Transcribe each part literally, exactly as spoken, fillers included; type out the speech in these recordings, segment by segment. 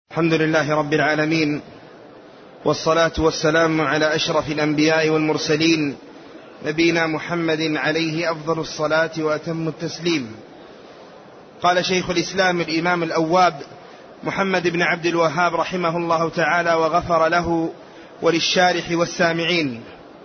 الحمد لله رب العالمين، والصلاة والسلام على أشرف الأنبياء والمرسلين، نبينا محمد عليه أفضل الصلاة وأتم التسليم. قال شيخ الإسلام الإمام الأواب محمد بن عبد الوهاب رحمه الله تعالى وغفر له وللشارح والسامعين،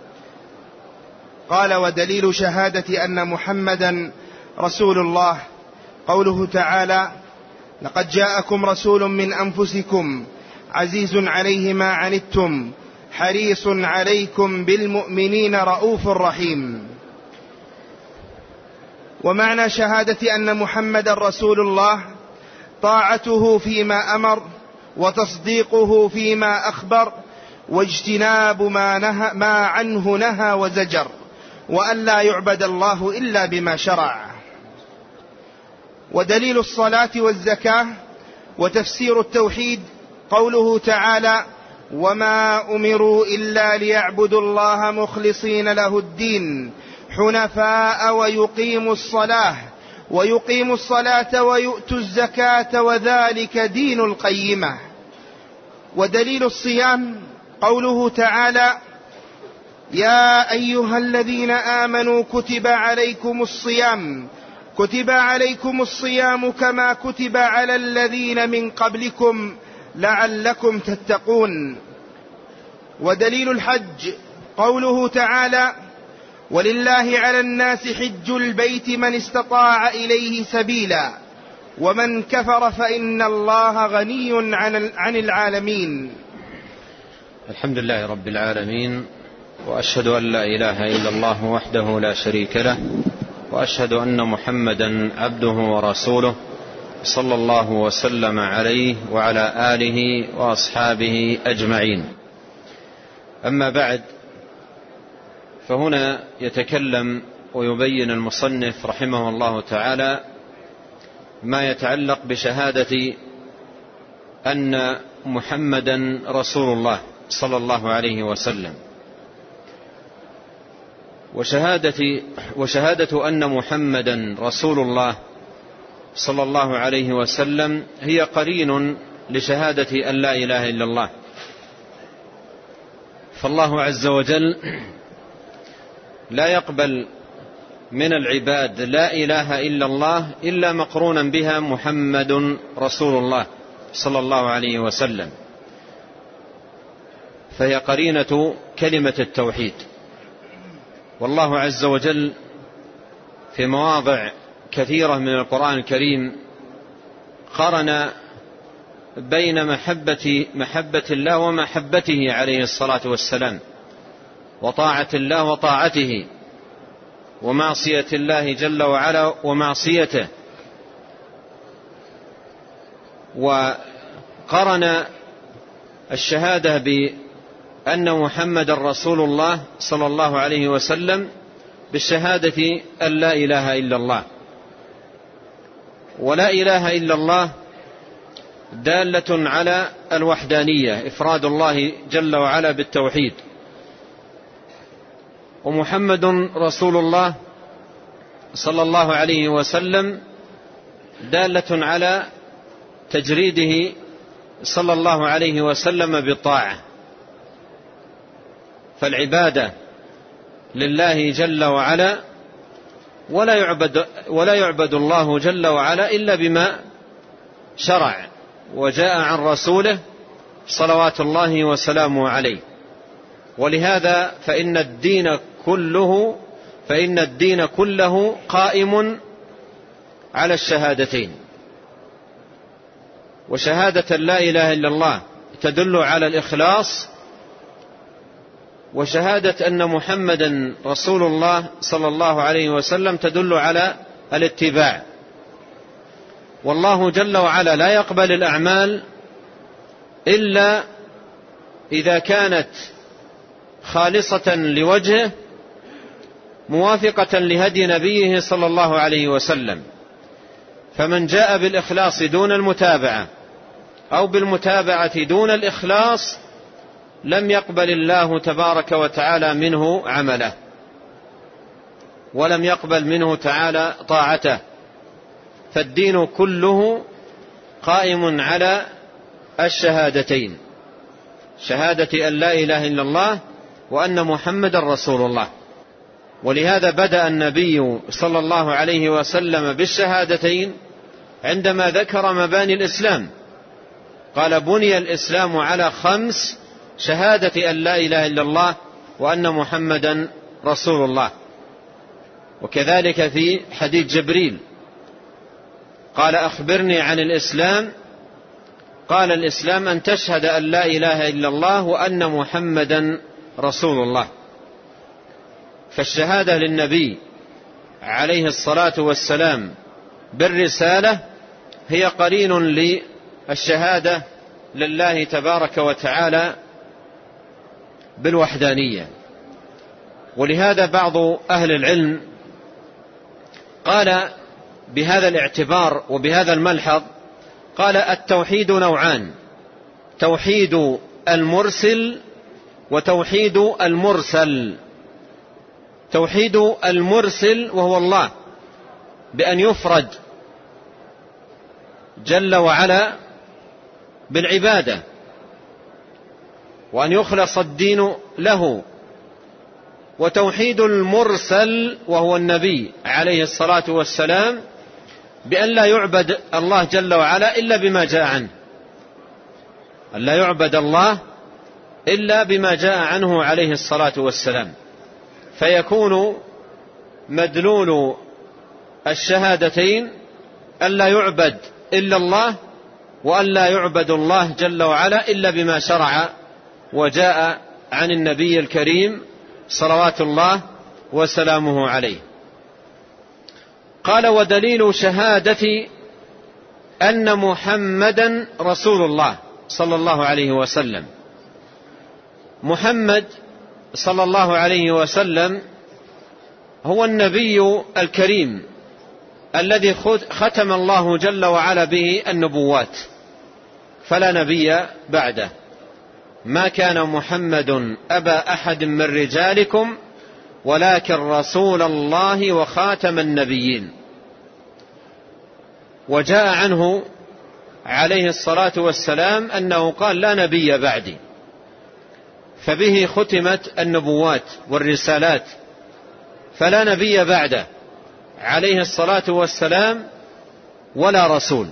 قال: ودليل شهادة أن محمدا رسول الله قوله تعالى: لقد جاءكم رسول من أنفسكم عزيز عليه ما عنتم حريص عليكم بالمؤمنين رؤوف رحيم. ومعنى شهادة أن محمدا رسول الله طاعته فيما أمر، وتصديقه فيما أخبر، واجتناب ما, نهى ما عنه نهى وزجر، وأن لا يعبد الله إلا بما شرع. ودليل الصلاة والزكاة وتفسير التوحيد قوله تعالى: وما أمروا إلا ليعبدوا الله مخلصين له الدين حنفاء ويقيموا الصلاة ويقيموا الصلاة ويؤتوا الزكاة وذلك دين القيمة. ودليل الصيام قوله تعالى: يا أيها الذين آمنوا كتب عليكم الصيام كتب عليكم الصيام كما كتب على الذين من قبلكم لعلكم تتقون. ودليل الحج قوله تعالى: ولله على الناس حج البيت من استطاع إليه سبيلا ومن كفر فإن الله غني عن العالمين. الحمد لله رب العالمين، وأشهد أن لا إله إلا الله وحده لا شريك له، وأشهد أن محمدا عبده ورسوله صلى الله وسلم عليه وعلى آله وأصحابه أجمعين. أما بعد، فهنا يتكلم ويبين المصنف رحمه الله تعالى ما يتعلق بشهادة أن محمدا رسول الله صلى الله عليه وسلم. وشهادة, وشهادة أن محمدا رسول الله صلى الله عليه وسلم هي قرين لشهادة أن لا إله إلا الله. فالله عز وجل لا يقبل من العباد لا إله إلا الله إلا مقرونا بها محمد رسول الله صلى الله عليه وسلم، فهي قرينة كلمة التوحيد. والله عز وجل في مواضع كثيرة من القرآن الكريم قرن بين محبة, محبة الله ومحبته عليه الصلاة والسلام، وطاعة الله وطاعته، ومعصية الله جل وعلا ومعصيته. وقرن الشهادة بأن محمد رسول الله صلى الله عليه وسلم بالشهادة أن لا إله إلا الله. ولا إله إلا الله دالة على الوحدانية، إفراد الله جل وعلا بالتوحيد. ومحمد رسول الله صلى الله عليه وسلم دالة على تجريده صلى الله عليه وسلم بالطاعة. فالعبادة لله جل وعلا، ولا يعبد, ولا يعبد الله جل وعلا إلا بما شرع وجاء عن رسوله صلوات الله وسلامه عليه. ولهذا فإن الدين كله فإن الدين كله قائم على الشهادتين. وشهادة لا إله إلا الله تدل على الإخلاص، وشهادة أن محمدا رسول الله صلى الله عليه وسلم تدل على الاتباع. والله جل وعلا لا يقبل الأعمال إلا إذا كانت خالصة لوجهه موافقة لهدي نبيه صلى الله عليه وسلم. فمن جاء بالإخلاص دون المتابعة أو بالمتابعة دون الإخلاص لم يقبل الله تبارك وتعالى منه عمله، ولم يقبل منه تعالى طاعته. فالدين كله قائم على الشهادتين، شهادة أن لا إله إلا الله وأن محمد رسول الله. ولهذا بدأ النبي صلى الله عليه وسلم بالشهادتين عندما ذكر مباني الإسلام، قال: بني الإسلام على خمس: شهادة أن لا إله إلا الله وأن محمدا رسول الله. وكذلك في حديث جبريل قال: أخبرني عن الإسلام، قال: الإسلام أن تشهد أن لا إله إلا الله وأن محمدا رسول الله. فالشهادة للنبي عليه الصلاة والسلام بالرسالة هي قرين للشهادة لله تبارك وتعالى بالوحدانية. ولهذا بعض أهل العلم قال بهذا الاعتبار وبهذا الملحظ، قال: التوحيد نوعان: توحيد المرسل وتوحيد المرسل. توحيد المرسل وهو الله بأن يفرد جل وعلا بالعبادة وأن يخلص الدين له. وتوحيد المرسل وهو النبي عليه الصلاة والسلام بأن لا يعبد الله جل وعلا إلا بما جاء عنه، أن لا يعبد الله إلا بما جاء عنه عليه الصلاة والسلام. فيكون مدلول الشهادتين أن لا يعبد إلا الله وأن لا يعبد الله جل وعلا إلا بما شرع وجاء عن النبي الكريم صلوات الله وسلامه عليه. قال: ودليل شهادة أن محمدا رسول الله صلى الله عليه وسلم. محمد صلى الله عليه وسلم هو النبي الكريم الذي ختم الله جل وعلا به النبوات، فلا نبي بعده. ما كان محمد أبا أحد من رجالكم ولكن رسول الله وخاتم النبيين. وجاء عنه عليه الصلاة والسلام أنه قال: لا نبي بعدي. فبه ختمت النبوات والرسالات، فلا نبي بعده عليه الصلاة والسلام ولا رسول.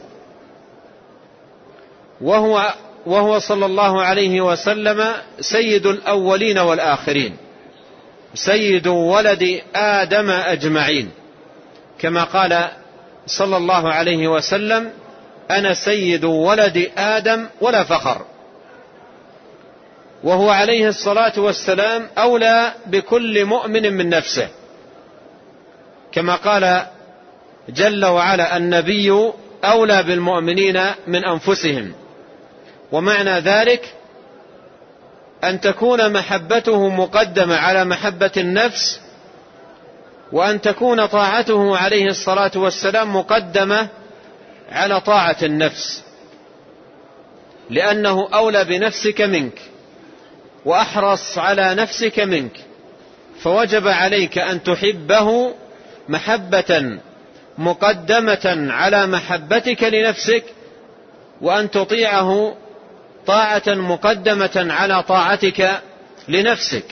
وهو, وهو صلى الله عليه وسلم سيد الأولين والآخرين، سيد ولد آدم أجمعين، كما قال صلى الله عليه وسلم: أنا سيد ولد آدم ولا فخر. وهو عليه الصلاة والسلام أولى بكل مؤمن من نفسه، كما قال جل وعلا: النبي أولى بالمؤمنين من أنفسهم. ومعنى ذلك أن تكون محبته مقدمة على محبة النفس، وأن تكون طاعته عليه الصلاة والسلام مقدمة على طاعة النفس، لأنه أولى بنفسك منك وأحرص على نفسك منك، فوجب عليك أن تحبه محبة مقدمة على محبتك لنفسك، وأن تطيعه طاعة مقدمة على طاعتك لنفسك.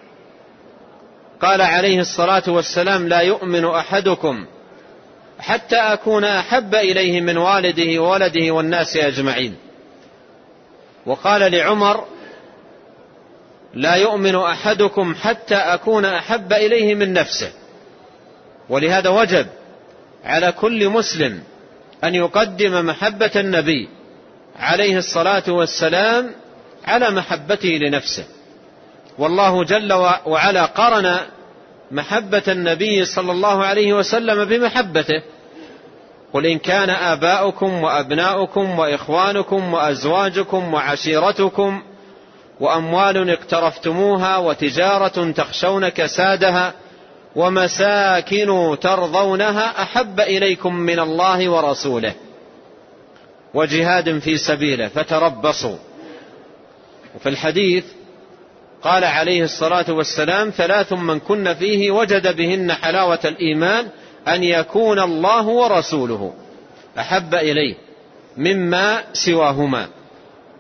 قال عليه الصلاة والسلام: لا يؤمن أحدكم حتى أكون أحب إليه من والده وولده والناس أجمعين. وقال لعمر: لا يؤمن أحدكم حتى أكون أحب إليه من نفسه. ولهذا وجب على كل مسلم أن يقدم محبة النبي عليه الصلاة والسلام على محبته لنفسه. والله جل وعلا قرن محبة النبي صلى الله عليه وسلم بمحبته: قل إن كان آباؤكم وأبناؤكم وإخوانكم وأزواجكم وعشيرتكم وأموال اقترفتموها وتجارة تخشون كسادها ومساكن ترضونها أحب إليكم من الله ورسوله وجهاد في سبيله فتربصوا. وفي الحديث قال عليه الصلاة والسلام: ثلاث من كن فيه وجد بهن حلاوة الإيمان: أن يكون الله ورسوله أحب إليه مما سواهما.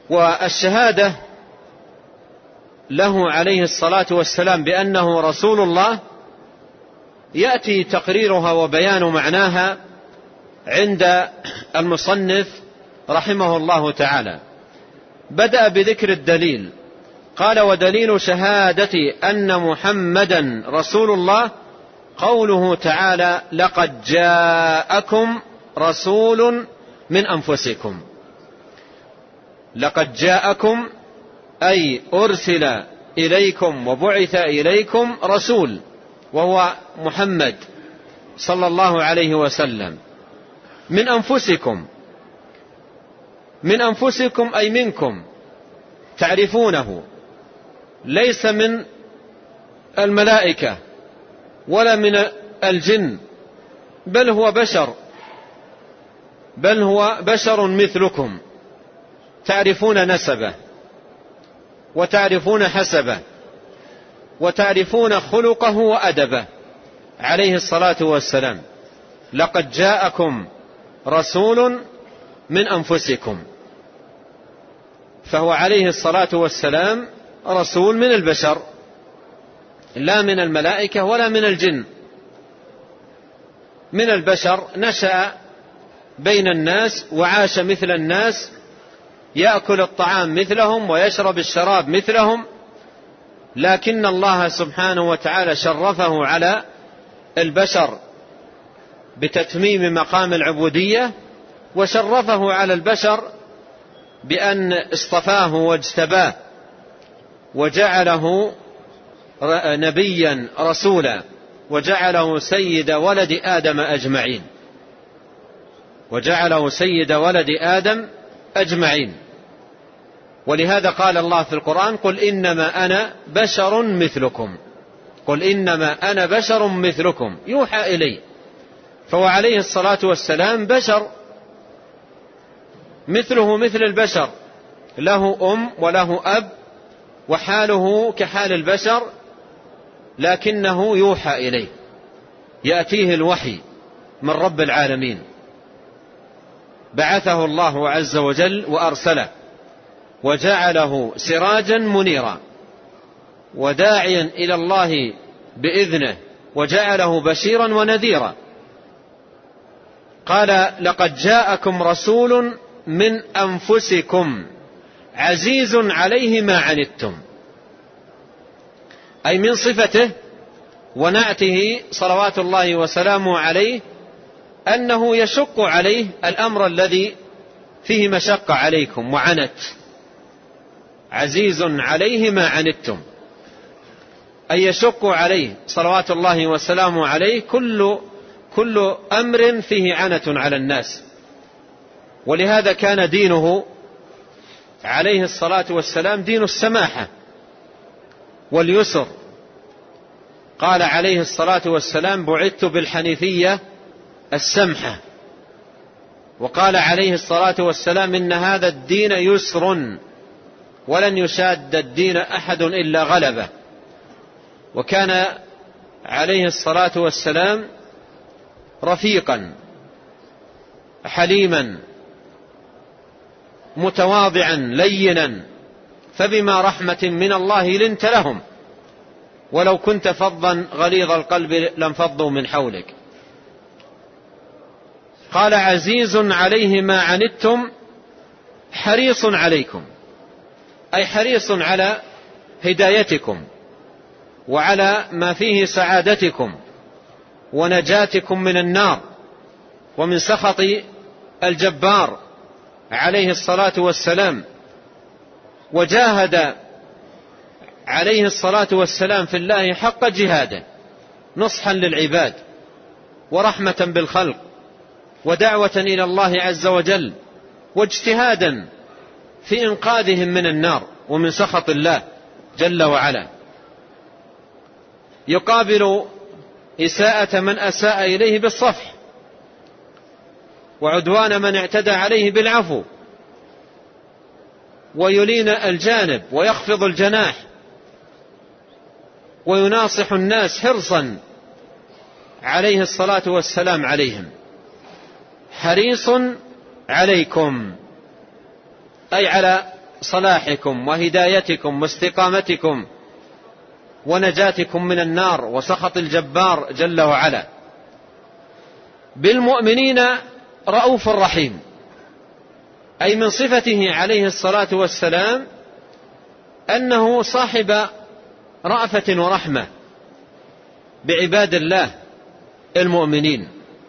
والشهادة له عليه الصلاة والسلام بأنه رسول الله يأتي تقريرها وبيان معناها عند المصنف رحمه الله تعالى. بدأ بذكر الدليل، قال: ودليل شهادتي أن محمدا رسول الله قوله تعالى: لقد جاءكم رسول من أنفسكم. لقد جاءكم أي أرسل إليكم وبعث إليكم رسول، وهو محمد صلى الله عليه وسلم، من أنفسكم. من أنفسكم أي منكم، تعرفونه، ليس من الملائكة ولا من الجن، بل هو بشر بل هو بشر مثلكم، تعرفون نسبه وتعرفون حسبه وتعرفون خلقه وأدبه عليه الصلاة والسلام. لقد جاءكم رسول من أنفسكم، فهو عليه الصلاة والسلام رسول من البشر، لا من الملائكة ولا من الجن، من البشر، نشأ بين الناس وعاش مثل الناس، يأكل الطعام مثلهم ويشرب الشراب مثلهم، لكن الله سبحانه وتعالى شرفه على البشر بتتميم مقام العبودية، وشرفه على البشر بأن اصطفاه واجتباه وجعله نبيا رسولا، وجعله سيد ولد آدم أجمعين وجعله سيد ولد آدم أجمعين. ولهذا قال الله في القرآن: قل إنما أنا بشر مثلكم قل إنما أنا بشر مثلكم يوحى إلي. فهو عليه الصلاة والسلام بشر مثله مثل البشر، له أم وله أب وحاله كحال البشر، لكنه يوحى إليه، يأتيه الوحي من رب العالمين. بعثه الله عز وجل وأرسله وجعله سراجا منيرا وداعيا إلى الله بإذنه، وجعله بشيرا ونذيرا. قال: لقد جاءكم رسول من أنفسكم عزيز عليه ما عنتم، أي من صفته ونعته صلوات الله وسلامه عليه أنه يشق عليه الأمر الذي فيه مشقة عليكم وعنت. عزيز عليه ما عنتم، أي يشق عليه صلوات الله وسلامه عليه كل كل أمر فيه عنة على الناس. ولهذا كان دينه عليه الصلاة والسلام دين السماحة واليسر. قال عليه الصلاة والسلام: بعثت بالحنيفية السمحة. وقال عليه الصلاة والسلام: إن هذا الدين يسر ولن يشاد الدين أحد إلا غلبه. وكان عليه الصلاة والسلام رفيقا حليما متواضعا لينا، فبما رحمة من الله لنت لهم، ولو كنت فظا غليظ القلب لانفضوا من حولك. قال: عزيز عليه ما عنتم حريص عليكم، أي حريص على هدايتكم وعلى ما فيه سعادتكم ونجاتكم من النار ومن سخط الجبار عليه الصلاة والسلام. وجاهد عليه الصلاة والسلام في الله حق جهاده، نصحا للعباد ورحمة بالخلق ودعوة إلى الله عز وجل، واجتهادا في إنقاذهم من النار ومن سخط الله جل وعلا. يقابل إساءة من أساء إليه بالصفح، وعدوان من اعتدى عليه بالعفو، ويلين الجانب ويخفض الجناح، ويناصح الناس حرصا عليه الصلاة والسلام عليهم. حريص عليكم أي على صلاحكم وهدايتكم واستقامتكم ونجاتكم من النار وسخط الجبار جل وعلا. بالمؤمنين رؤوف رحيم، أي من صفته عليه الصلاة والسلام أنه صاحب رأفة ورحمة بعباد الله المؤمنين.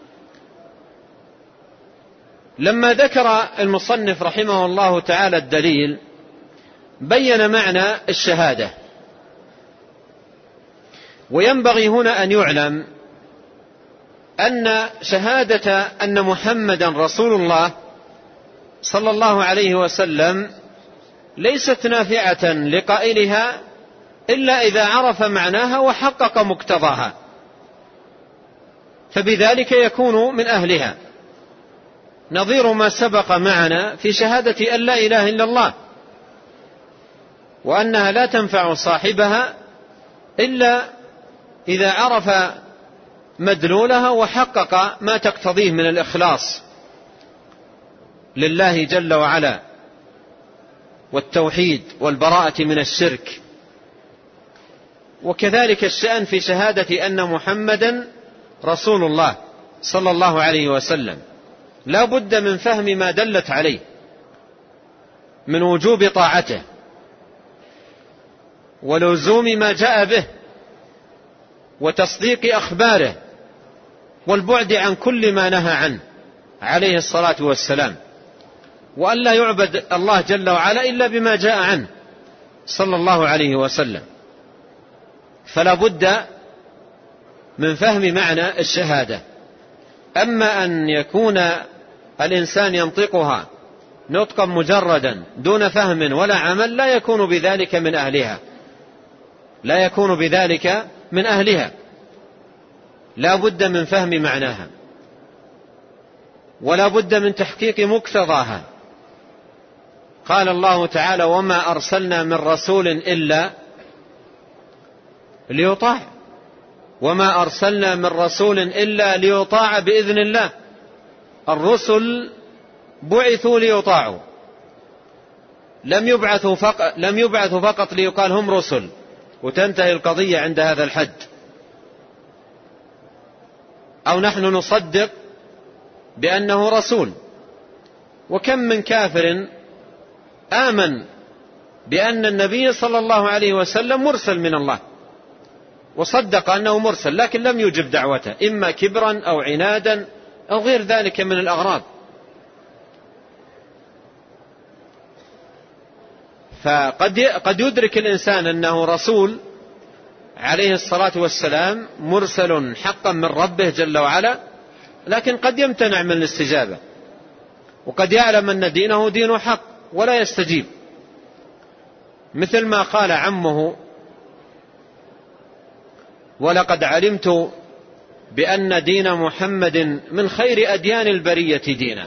لما ذكر المصنف رحمه الله تعالى الدليل بين معنى الشهادة. وينبغي هنا أن يعلم أن شهادة أن محمدا رسول الله صلى الله عليه وسلم ليست نافعة لقائلها إلا إذا عرف معناها وحقق مقتضاها، فبذلك يكون من أهلها، نظير ما سبق معنا في شهادة أن لا إله إلا الله، وأنها لا تنفع صاحبها إلا إذا عرف مدلولها وحقق ما تقتضيه من الإخلاص لله جل وعلا والتوحيد والبراءة من الشرك. وكذلك الشأن في شهادة أن محمدا رسول الله صلى الله عليه وسلم، لا بد من فهم ما دلت عليه من وجوب طاعته ولزوم ما جاء به وتصديق أخباره والبعد عن كل ما نهى عنه عليه الصلاة والسلام، وأن لا يعبد الله جل وعلا إلا بما جاء عنه صلى الله عليه وسلم. فلا بد من فهم معنى الشهادة. أما أن يكون الإنسان ينطقها نطقا مجردا دون فهم ولا عمل لا يكون بذلك من أهلها، لا يكون بذلك من أهلها، لا بد من فهم معناها ولا بد من تحقيق مقتضاها. قال الله تعالى: وما أرسلنا من رسول إلا ليطاع، وما أرسلنا من رسول إلا ليطاع بإذن الله. الرسل بعثوا ليطاعوا، لم يبعثوا فقط, لم يبعثوا فقط ليقال هم رسل وتنتهي القضية عند هذا الحد، أو نحن نصدق بأنه رسول. وكم من كافر آمن بأن النبي صلى الله عليه وسلم مرسل من الله وصدق أنه مرسل، لكن لم يجب دعوته، إما كبرا أو عنادا أو غير ذلك من الأغراض. فقد قد يدرك الإنسان أنه رسول عليه الصلاة والسلام مرسل حقا من ربه جل وعلا، لكن قد يمتنع من الاستجابة، وقد يعلم أن دينه دين حق ولا يستجيب، مثل ما قال عمه: ولقد علمت بأن دين محمد من خير أديان البرية دينا.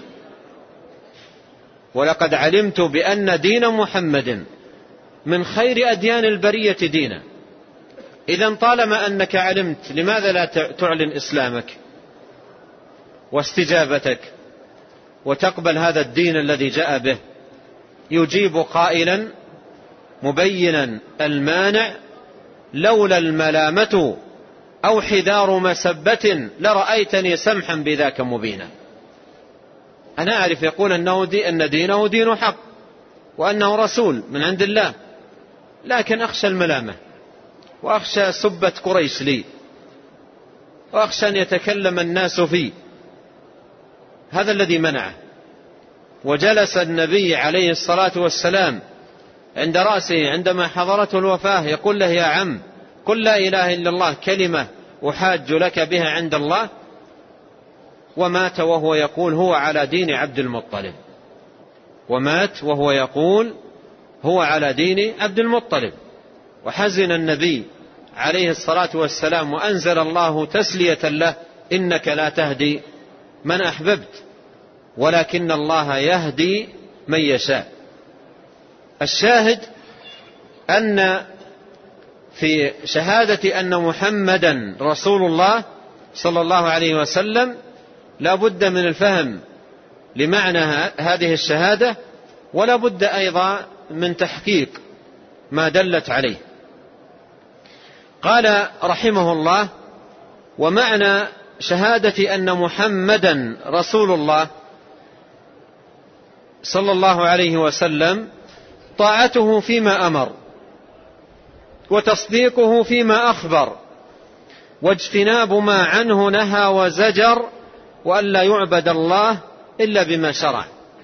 ولقد علمت بأن دين محمد من خير أديان البرية دينا. إذن طالما أنك علمت، لماذا لا تعلن إسلامك واستجابتك وتقبل هذا الدين الذي جاء به؟ يجيب قائلا مبينا المانع: لولا الملامة أو حذار مسبة لرأيتني سمحا بذاك مبينا. أنا أعرف يقول أنه دي أن دينه دين حق وأنه رسول من عند الله، لكن أخشى الملامة وأخشى سبة قريش لي وأخشى أن يتكلم الناس فيه. هذا الذي منعه. وجلس النبي عليه الصلاة والسلام عند رأسه عندما حضرته الوفاة يقول له: يا عم، قل لا إله إلا الله كلمة أحاج لك بها عند الله. ومات وهو يقول هو على دين عبد المطلب، ومات وهو يقول هو على دين عبد المطلب. وحزن النبي عليه الصلاة والسلام، وأنزل الله تسلية له: إنك لا تهدي من أحببت ولكن الله يهدي من يشاء. الشاهد أن في شهادة أن محمدا رسول الله صلى الله عليه وسلم لا بد من الفهم لمعنى هذه الشهادة، ولا بد أيضا من تحقيق ما دلت عليه. قال رحمه الله: ومعنى شهادة أن محمدا رسول الله صلى الله عليه وسلم طاعته فيما أمر، وتصديقه فيما أخبر، واجتناب ما عنه نهى وزجر، وأن لا يعبد الله إلا بما شرع.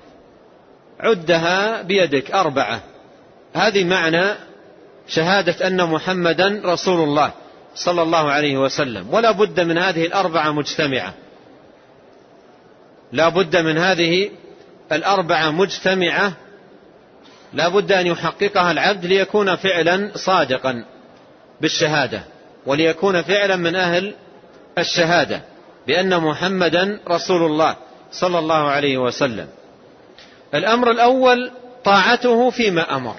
عدها بيدك أربعة. هذه معنى شهادة أن محمدا رسول الله صلى الله عليه وسلم. ولا بد من هذه الأربعة مجتمعة، لا بد من هذه الأربعة مجتمعة، لا بد أن يحققها العبد ليكون فعلا صادقا بالشهادة، وليكون فعلا من أهل الشهادة بأن محمدا رسول الله صلى الله عليه وسلم. الأمر الأول طاعته فيما أمر،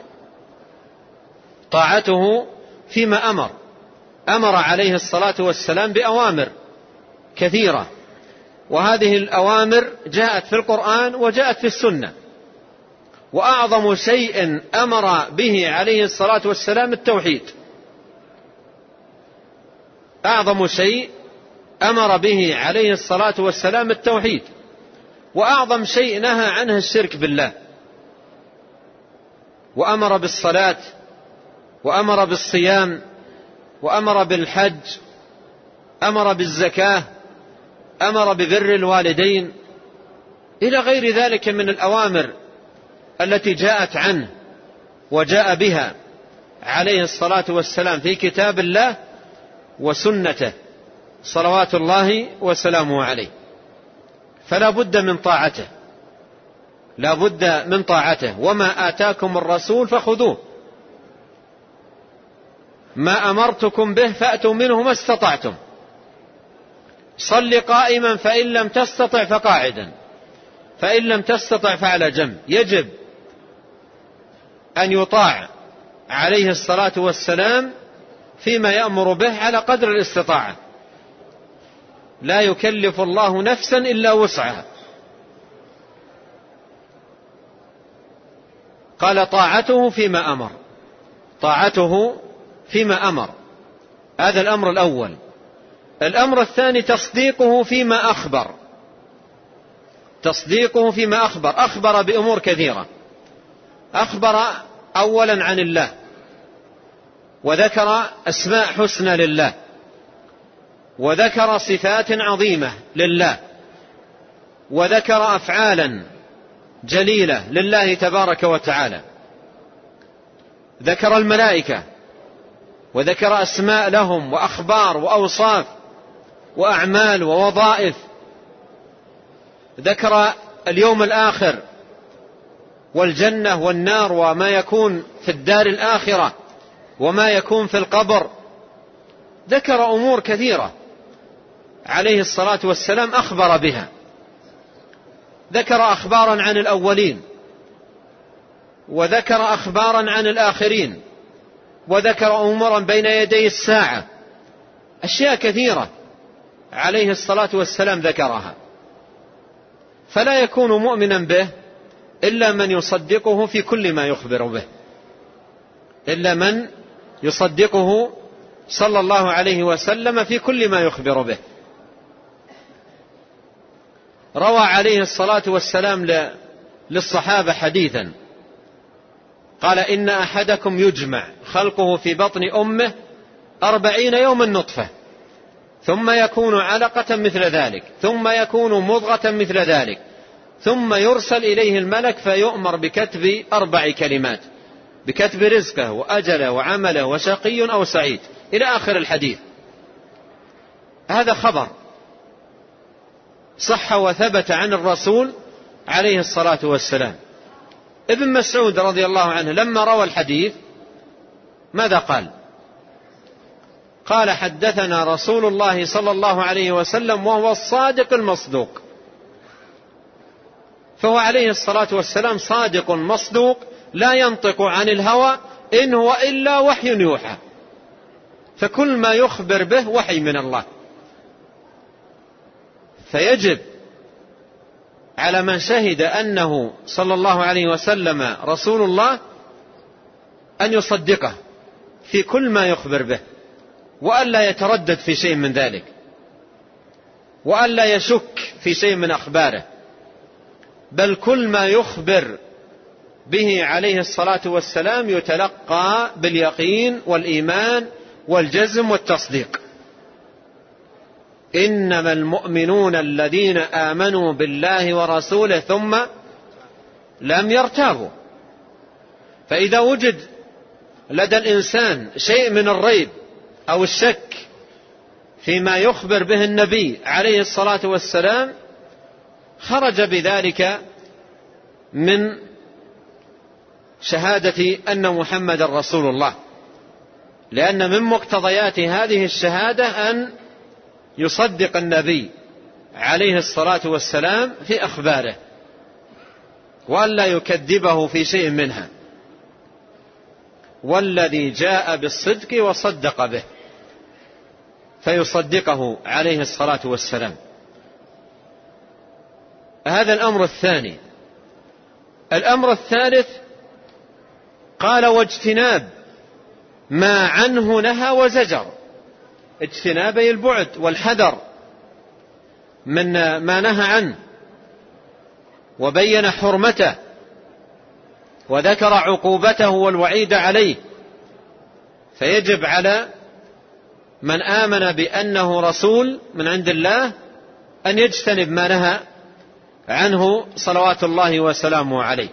طاعته فيما أمر. أمر عليه الصلاة والسلام بأوامر كثيرة، وهذه الأوامر جاءت في القرآن وجاءت في السنة. وأعظم شيء أمر به عليه الصلاة والسلام التوحيد، أعظم شيء أمر به عليه الصلاة والسلام التوحيد، وأعظم شيء نهى عنه الشرك بالله. وأمر بالصلاة، وأمر بالصيام، وأمر بالحج، أمر بالزكاة، أمر ببر الوالدين، إلى غير ذلك من الأوامر التي جاءت عنه وجاء بها عليه الصلاة والسلام في كتاب الله وسنته صلوات الله وسلامه عليه. فلا بد من طاعته، لا بد من طاعته. وما آتاكم الرسول فخذوه، ما أمرتكم به فأتوا منه ما استطعتم. صل قائما فإن لم تستطع فقاعدا، فإن لم تستطع فعلى جنب. يجب أن يطاع عليه الصلاة والسلام فيما يأمر به على قدر الاستطاعة. لا يكلف الله نفسا إلا وسعها. قال طاعته فيما أمر، طاعته فيما أمر، هذا الأمر الأول. الأمر الثاني تصديقه فيما أخبر، تصديقه فيما أخبر. أخبر بأمور كثيرة. أخبر أولا عن الله، وذكر أسماء حسنى لله، وذكر صفات عظيمة لله، وذكر أفعالا جليلة لله تبارك وتعالى. ذكر الملائكة، وذكر أسماء لهم وأخبار وأوصاف وأعمال ووظائف. ذكر اليوم الآخر والجنة والنار وما يكون في الدار الآخرة وما يكون في القبر. ذكر أمور كثيرة عليه الصلاة والسلام أخبر بها. ذكر أخبارا عن الأولين، وذكر أخبارا عن الآخرين، وذكر أمورا بين يدي الساعة. أشياء كثيرة عليه الصلاة والسلام ذكرها. فلا يكون مؤمنا به إلا من يصدقه في كل ما يخبر به، إلا من يصدقه صلى الله عليه وسلم في كل ما يخبر به. روى عليه الصلاة والسلام للصحابة حديثا قال: إن أحدكم يجمع خلقه في بطن أمه أربعين يوما نطفة، ثم يكون علقة مثل ذلك، ثم يكون مضغة مثل ذلك، ثم يرسل إليه الملك فيؤمر بكتب أربع كلمات: بكتب رزقه وأجله وعمله وشقي أو سعيد، إلى آخر الحديث. هذا خبر صح وثبت عن الرسول عليه الصلاة والسلام. ابن مسعود رضي الله عنه لما روى الحديث ماذا قال؟ قال: حدثنا رسول الله صلى الله عليه وسلم وهو الصادق المصدوق. فهو عليه الصلاة والسلام صادق مصدوق، لا ينطق عن الهوى، إن هو إلا وحي يوحى. فكل ما يخبر به وحي من الله. فيجب على من شهد أنه صلى الله عليه وسلم رسول الله أن يصدقه في كل ما يخبر به، وألا يتردد في شيء من ذلك، وألا يشك في شيء من أخباره، بل كل ما يخبر به عليه الصلاة والسلام يتلقى باليقين والإيمان والجزم والتصديق. إنما المؤمنون الذين آمنوا بالله ورسوله ثم لم يرتابوا. فإذا وجد لدى الإنسان شيء من الريب أو الشك فيما يخبر به النبي عليه الصلاة والسلام خرج بذلك من شهادة أن محمد رسول الله، لأن من مقتضيات هذه الشهادة أن يصدق النبي عليه الصلاة والسلام في أخباره، وألا يكذبه في شيء منها. والذي جاء بالصدق وصدق به فيصدقه عليه الصلاة والسلام. هذا الأمر الثاني. الأمر الثالث قال واجتناب ما عنه نهى وزجر. اجتنابي البعد والحذر من ما نهى عنه، وبين حرمته وذكر عقوبته والوعيد عليه. فيجب على من آمن بأنه رسول من عند الله أن يجتنب ما نهى عنه صلوات الله وسلامه عليه.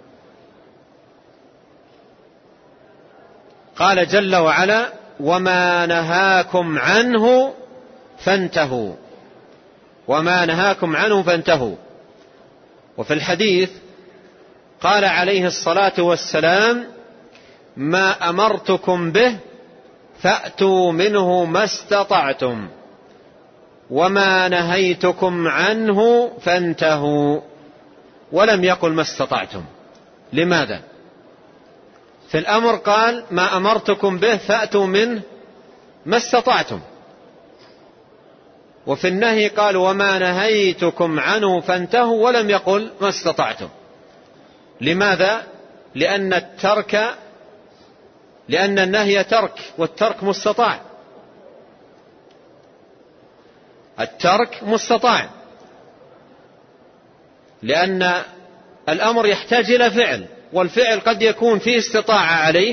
قال جل وعلا وما نهاكم عنه فانتهوا، وما نهاكم عنه فانتهوا. وفي الحديث قال عليه الصلاة والسلام ما أمرتكم به فأتوا منه ما استطعتم، وما نهيتكم عنه فانتهوا. ولم يقل ما استطعتم. لماذا؟ في الأمر قال ما أمرتكم به فأتوا منه ما استطعتم، وفي النهي قال وما نهيتكم عنه فانتهوا، ولم يقل ما استطعتم. لماذا؟ لأن الترك لأن النهي ترك، والترك مستطاع. الترك مستطاع، لأن الأمر يحتاج إلى فعل، والفعل قد يكون فيه استطاعة عليه،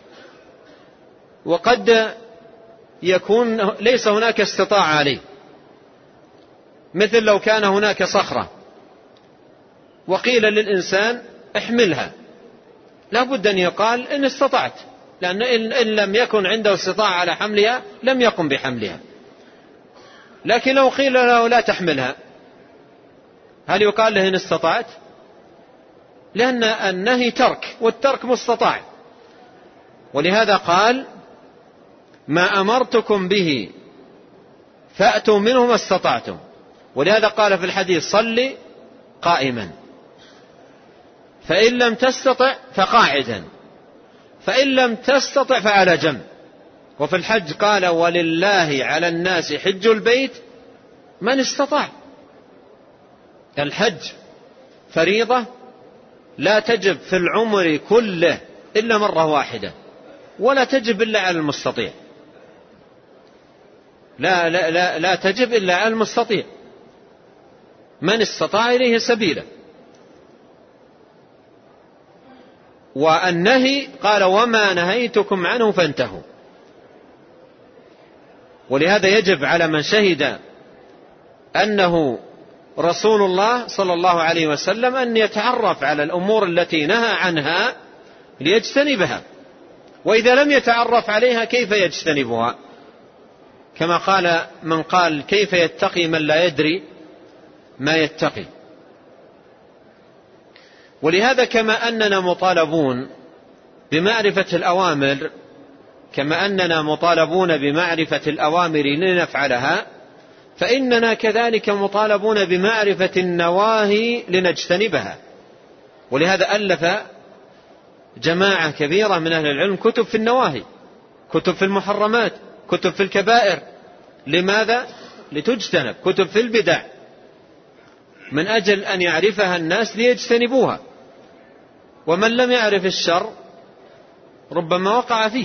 وقد يكون ليس هناك استطاعة عليه. مثل لو كان هناك صخرة وقيل للإنسان احملها، لا بد أن يقال إن استطعت، لأن إن لم يكن عنده استطاعة على حملها لم يقم بحملها. لكن لو قيل له لا تحملها، هل يقال له إن استطعت؟ لأن النهي ترك، والترك مستطاع. ولهذا قال ما أمرتكم به فأتوا منه ما استطعتم. ولهذا قال في الحديث صل قائما، فإن لم تستطع فقاعدا، فإن لم تستطع فعلى جنب. وفي الحج قال ولله على الناس حج البيت من استطاع. الحج فريضة لا تجب في العمر كله إلا مرة واحدة، ولا تجب إلا على المستطيع. لا, لا, لا, لا تجب إلا على المستطيع، من استطاع إليه سبيلا. والنهي قال وما نهيتكم عنه فانتهوا. ولهذا يجب على من شهد أنه رسول الله صلى الله عليه وسلم أن يتعرف على الأمور التي نهى عنها ليجتنبها، وإذا لم يتعرف عليها كيف يجتنبها؟ كما قال من قال كيف يتقي من لا يدري ما يتقي. ولهذا كما أننا مطالبون بمعرفة الأوامر كما أننا مطالبون بمعرفة الأوامر لنفعلها، فإننا كذلك مطالبون بمعرفة النواهي لنجتنبها. ولهذا ألف جماعة كبيرة من أهل العلم كتب في النواهي، كتب في المحرمات، كتب في الكبائر. لماذا؟ لتجتنب. كتب في البدع من أجل أن يعرفها الناس ليجتنبوها. ومن لم يعرف الشر ربما وقع فيه.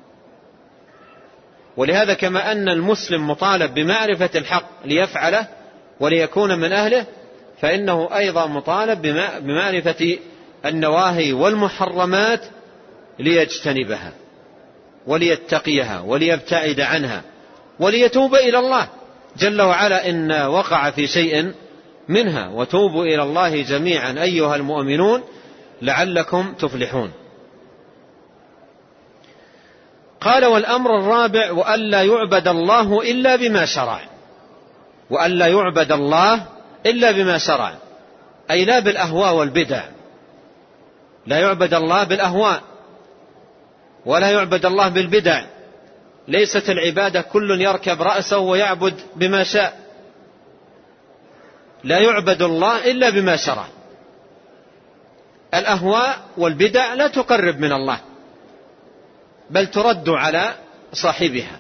ولهذا كما أن المسلم مطالب بمعرفة الحق ليفعله وليكون من أهله، فإنه أيضا مطالب بمعرفة النواهي والمحرمات ليجتنبها وليتقيها وليبتعد عنها وليتوب إلى الله جل وعلا إن وقع في شيء منها، وتوبوا إلى الله جميعا أيها المؤمنون لعلكم تفلحون. قال: والأمر الرابع: وألا يعبد الله إلا بما شرع. وألا يعبد الله إلا بما شرع، أي لا بالأهواء والبدع. لا يعبد الله بالأهواء ولا يعبد الله بالبدع. ليست العبادة كل يركب رأسه ويعبد بما شاء. لا يعبد الله إلا بما شرع. الأهواء والبدع لا تقرب من الله، بل ترد على صاحبها.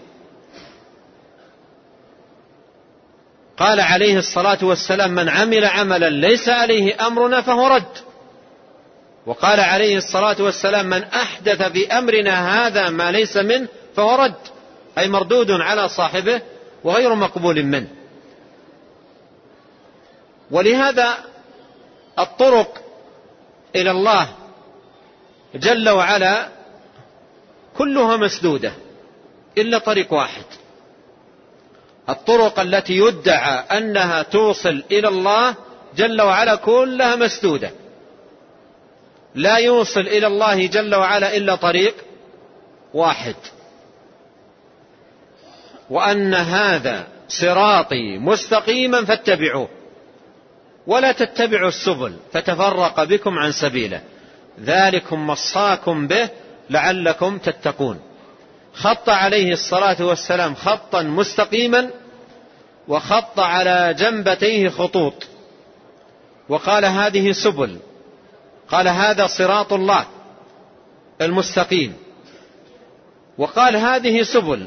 قال عليه الصلاة والسلام: من عمل عملا ليس عليه أمرنا فهو رد. وقال عليه الصلاة والسلام: من أحدث في أمرنا هذا ما ليس منه فهو رد، أي مردود على صاحبه وغير مقبول منه. ولهذا الطرق إلى الله جل وعلا كلها مسدودة إلا طريق واحد. الطرق التي يدعى أنها توصل إلى الله جل وعلا كلها مسدودة، لا يوصل إلى الله جل وعلا إلا طريق واحد، وأن هذا صراطي مستقيما فاتبعوه ولا تتبعوا السبل فتفرق بكم عن سبيله ذلكم وصاكم به لعلكم تتقون. خط عليه الصلاة والسلام خطا مستقيما وخط على جنبتيه خطوط، وقال: هذه سبل. قال: هذا صراط الله المستقيم. وقال: هذه سبل،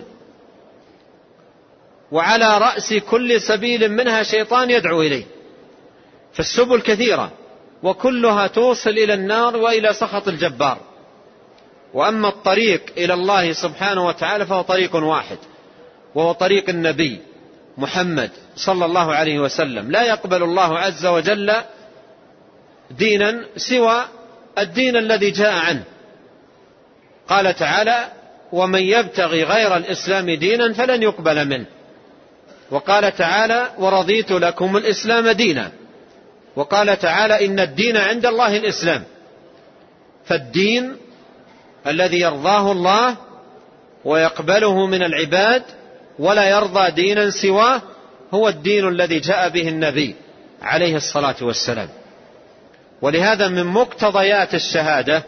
وعلى رأس كل سبيل منها شيطان يدعو إليه. فالسبل كثيرة وكلها توصل إلى النار وإلى سخط الجبار. وأما الطريق إلى الله سبحانه وتعالى فهو طريق واحد، وهو طريق النبي محمد صلى الله عليه وسلم. لا يقبل الله عز وجل دينا سوى الدين الذي جاء عنه. قال تعالى: ومن يبتغي غير الإسلام دينا فلن يقبل منه. وقال تعالى: ورضيت لكم الإسلام دينا. وقال تعالى: إن الدين عند الله الإسلام. فالدين الذي يرضاه الله ويقبله من العباد ولا يرضى دينا سواه هو الدين الذي جاء به النبي عليه الصلاة والسلام. ولهذا من مقتضيات الشهادة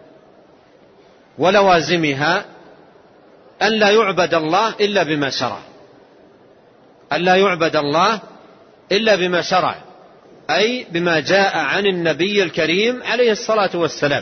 ولوازمها أن لا يعبد الله إلا بما شرع. أن لا يعبد الله إلا بما شرع، أي بما جاء عن النبي الكريم عليه الصلاة والسلام.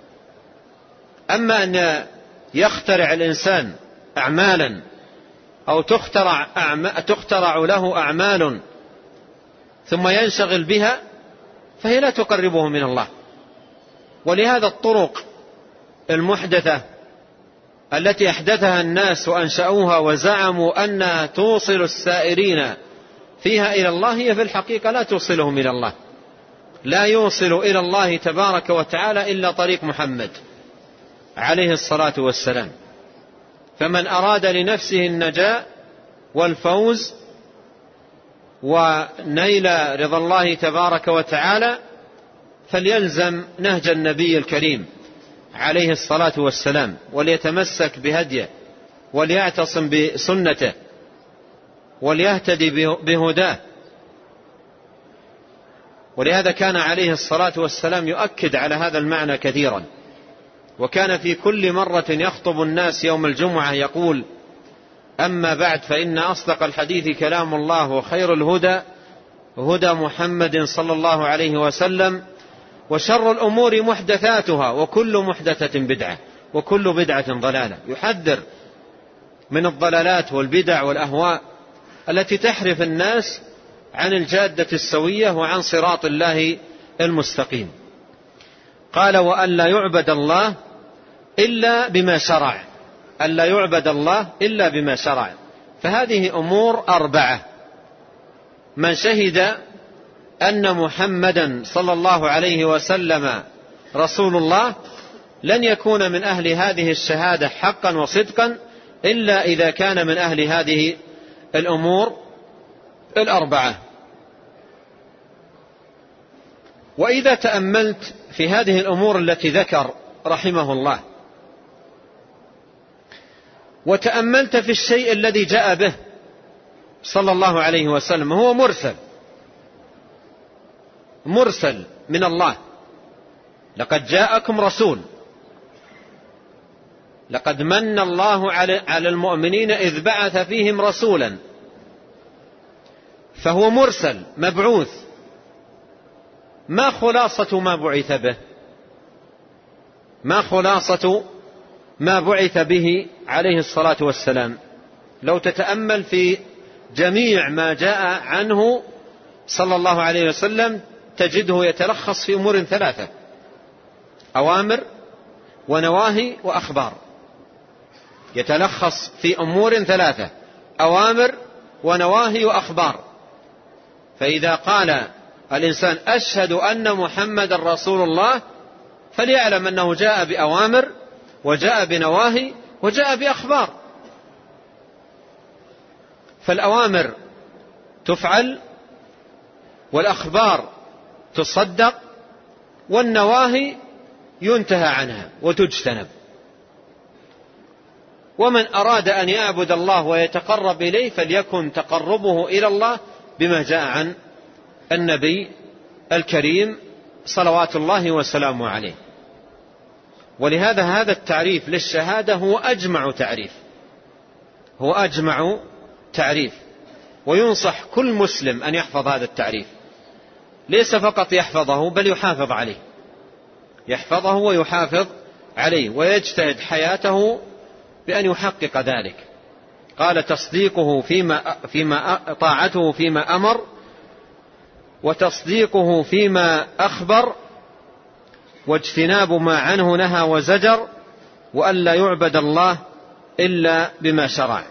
أما أن يخترع الإنسان أعمالا أو تخترع, تخترع له أعمال ثم ينشغل بها فهي لا تقربه من الله. ولهذا الطرق المحدثة التي أحدثها الناس وأنشأوها وزعموا أنها توصل السائرين فيها إلى الله هي في الحقيقة لا توصلهم إلى الله. لا يوصل إلى الله تبارك وتعالى إلا طريق محمد عليه الصلاة والسلام. فمن أراد لنفسه النجاة والفوز ونيل رضا الله تبارك وتعالى فليلزم نهج النبي الكريم عليه الصلاة والسلام، وليتمسك بهديه وليعتصم بسنته وليهتدي بهداه. ولهذا كان عليه الصلاة والسلام يؤكد على هذا المعنى كثيرا. وكان في كل مرة يخطب الناس يوم الجمعة يقول: أما بعد فإن أصدق الحديث كلام الله، وخير الهدى هدى محمد صلى الله عليه وسلم، وشر الأمور محدثاتها، وكل محدثة بدعة، وكل بدعة ضلالة. يحذر من الضلالات والبدع والأهواء التي تحرف الناس عن الجادة السوية وعن صراط الله المستقيم. قال: وأن لا يعبد الله إلا بما شرع، ألا يعبد الله إلا بما شرع. فهذه أمور أربعة، من شهد أن محمدا صلى الله عليه وسلم رسول الله لن يكون من أهل هذه الشهادة حقا وصدقا إلا إذا كان من أهل هذه الأمور الأربعة. وإذا تأملت في هذه الأمور التي ذكر رحمه الله، وتأملت في الشيء الذي جاء به صلى الله عليه وسلم، هو مرسل مرسل من الله. لقد جاءكم رسول، لقد من الله على المؤمنين إذ بعث فيهم رسولا، فهو مرسل مبعوث. ما خلاصة ما بعث به؟ ما خلاصة ما بعث به عليه الصلاة والسلام؟ لو تتأمل في جميع ما جاء عنه صلى الله عليه وسلم تجده يتلخص في أمور ثلاثة: أوامر ونواهي وأخبار. يتلخص في أمور ثلاثة: أوامر ونواهي وأخبار. فإذا قال الإنسان أشهد أن محمد رسول الله فليعلم أنه جاء بأوامر وجاء بنواهي وجاء بأخبار. فالأوامر تفعل، والأخبار تصدق، والنواهي ينتهى عنها وتجتنب. ومن أراد أن يعبد الله ويتقرب إليه فليكن تقربه إلى الله بما جاء عن النبي الكريم صلوات الله وسلامه عليه. ولهذا هذا التعريف للشهادة هو أجمع تعريف، هو أجمع تعريف. وينصح كل مسلم أن يحفظ هذا التعريف، ليس فقط يحفظه بل يحافظ عليه، يحفظه ويحافظ عليه ويجتهد حياته بأن يحقق ذلك. قال: تصديقه فيما, فيما طاعته فيما أمر، وتصديقه فيما أخبر، واجتناب ما عنه نهى وزجر، وألا يعبد الله إلا بما شرع.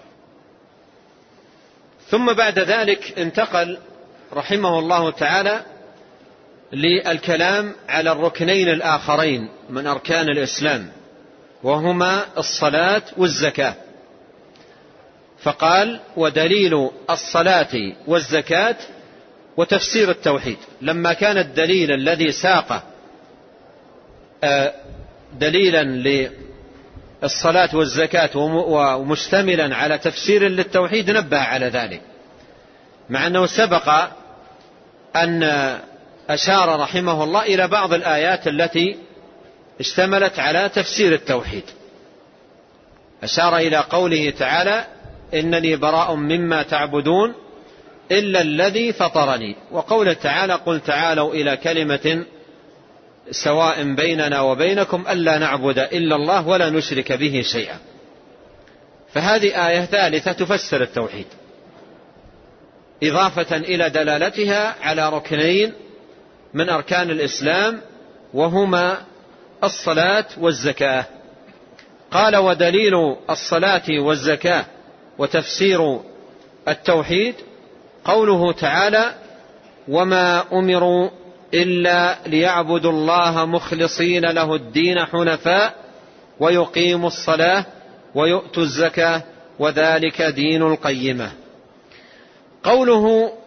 ثم بعد ذلك انتقل رحمه الله تعالى للكلام على الركنين الآخرين من أركان الإسلام، وهما الصلاة والزكاة. فقال: ودليل الصلاة والزكاة وتفسير التوحيد. لما كان الدليل الذي ساق دليلا للصلاة والزكاة ومشتملا على تفسير للتوحيد نبه على ذلك، مع أنه سبق أن أشار رحمه الله إلى بعض الآيات التي اشتملت على تفسير التوحيد. أشار إلى قوله تعالى: إنني براء مما تعبدون إلا الذي فطرني، وقوله تعالى: قل تعالوا إلى كلمة سواء بيننا وبينكم ألا نعبد إلا الله ولا نشرك به شيئا. فهذه آية ثالثة تفسر التوحيد إضافة إلى دلالتها على ركنين من أركان الإسلام، وهما الصلاة والزكاة. قال: ودليل الصلاة والزكاة وتفسير التوحيد قوله تعالى: وما أمروا إلا ليعبدوا الله مخلصين له الدين حنفاء ويقيموا الصلاة ويؤتوا الزكاة وذلك دين القيمة. قوله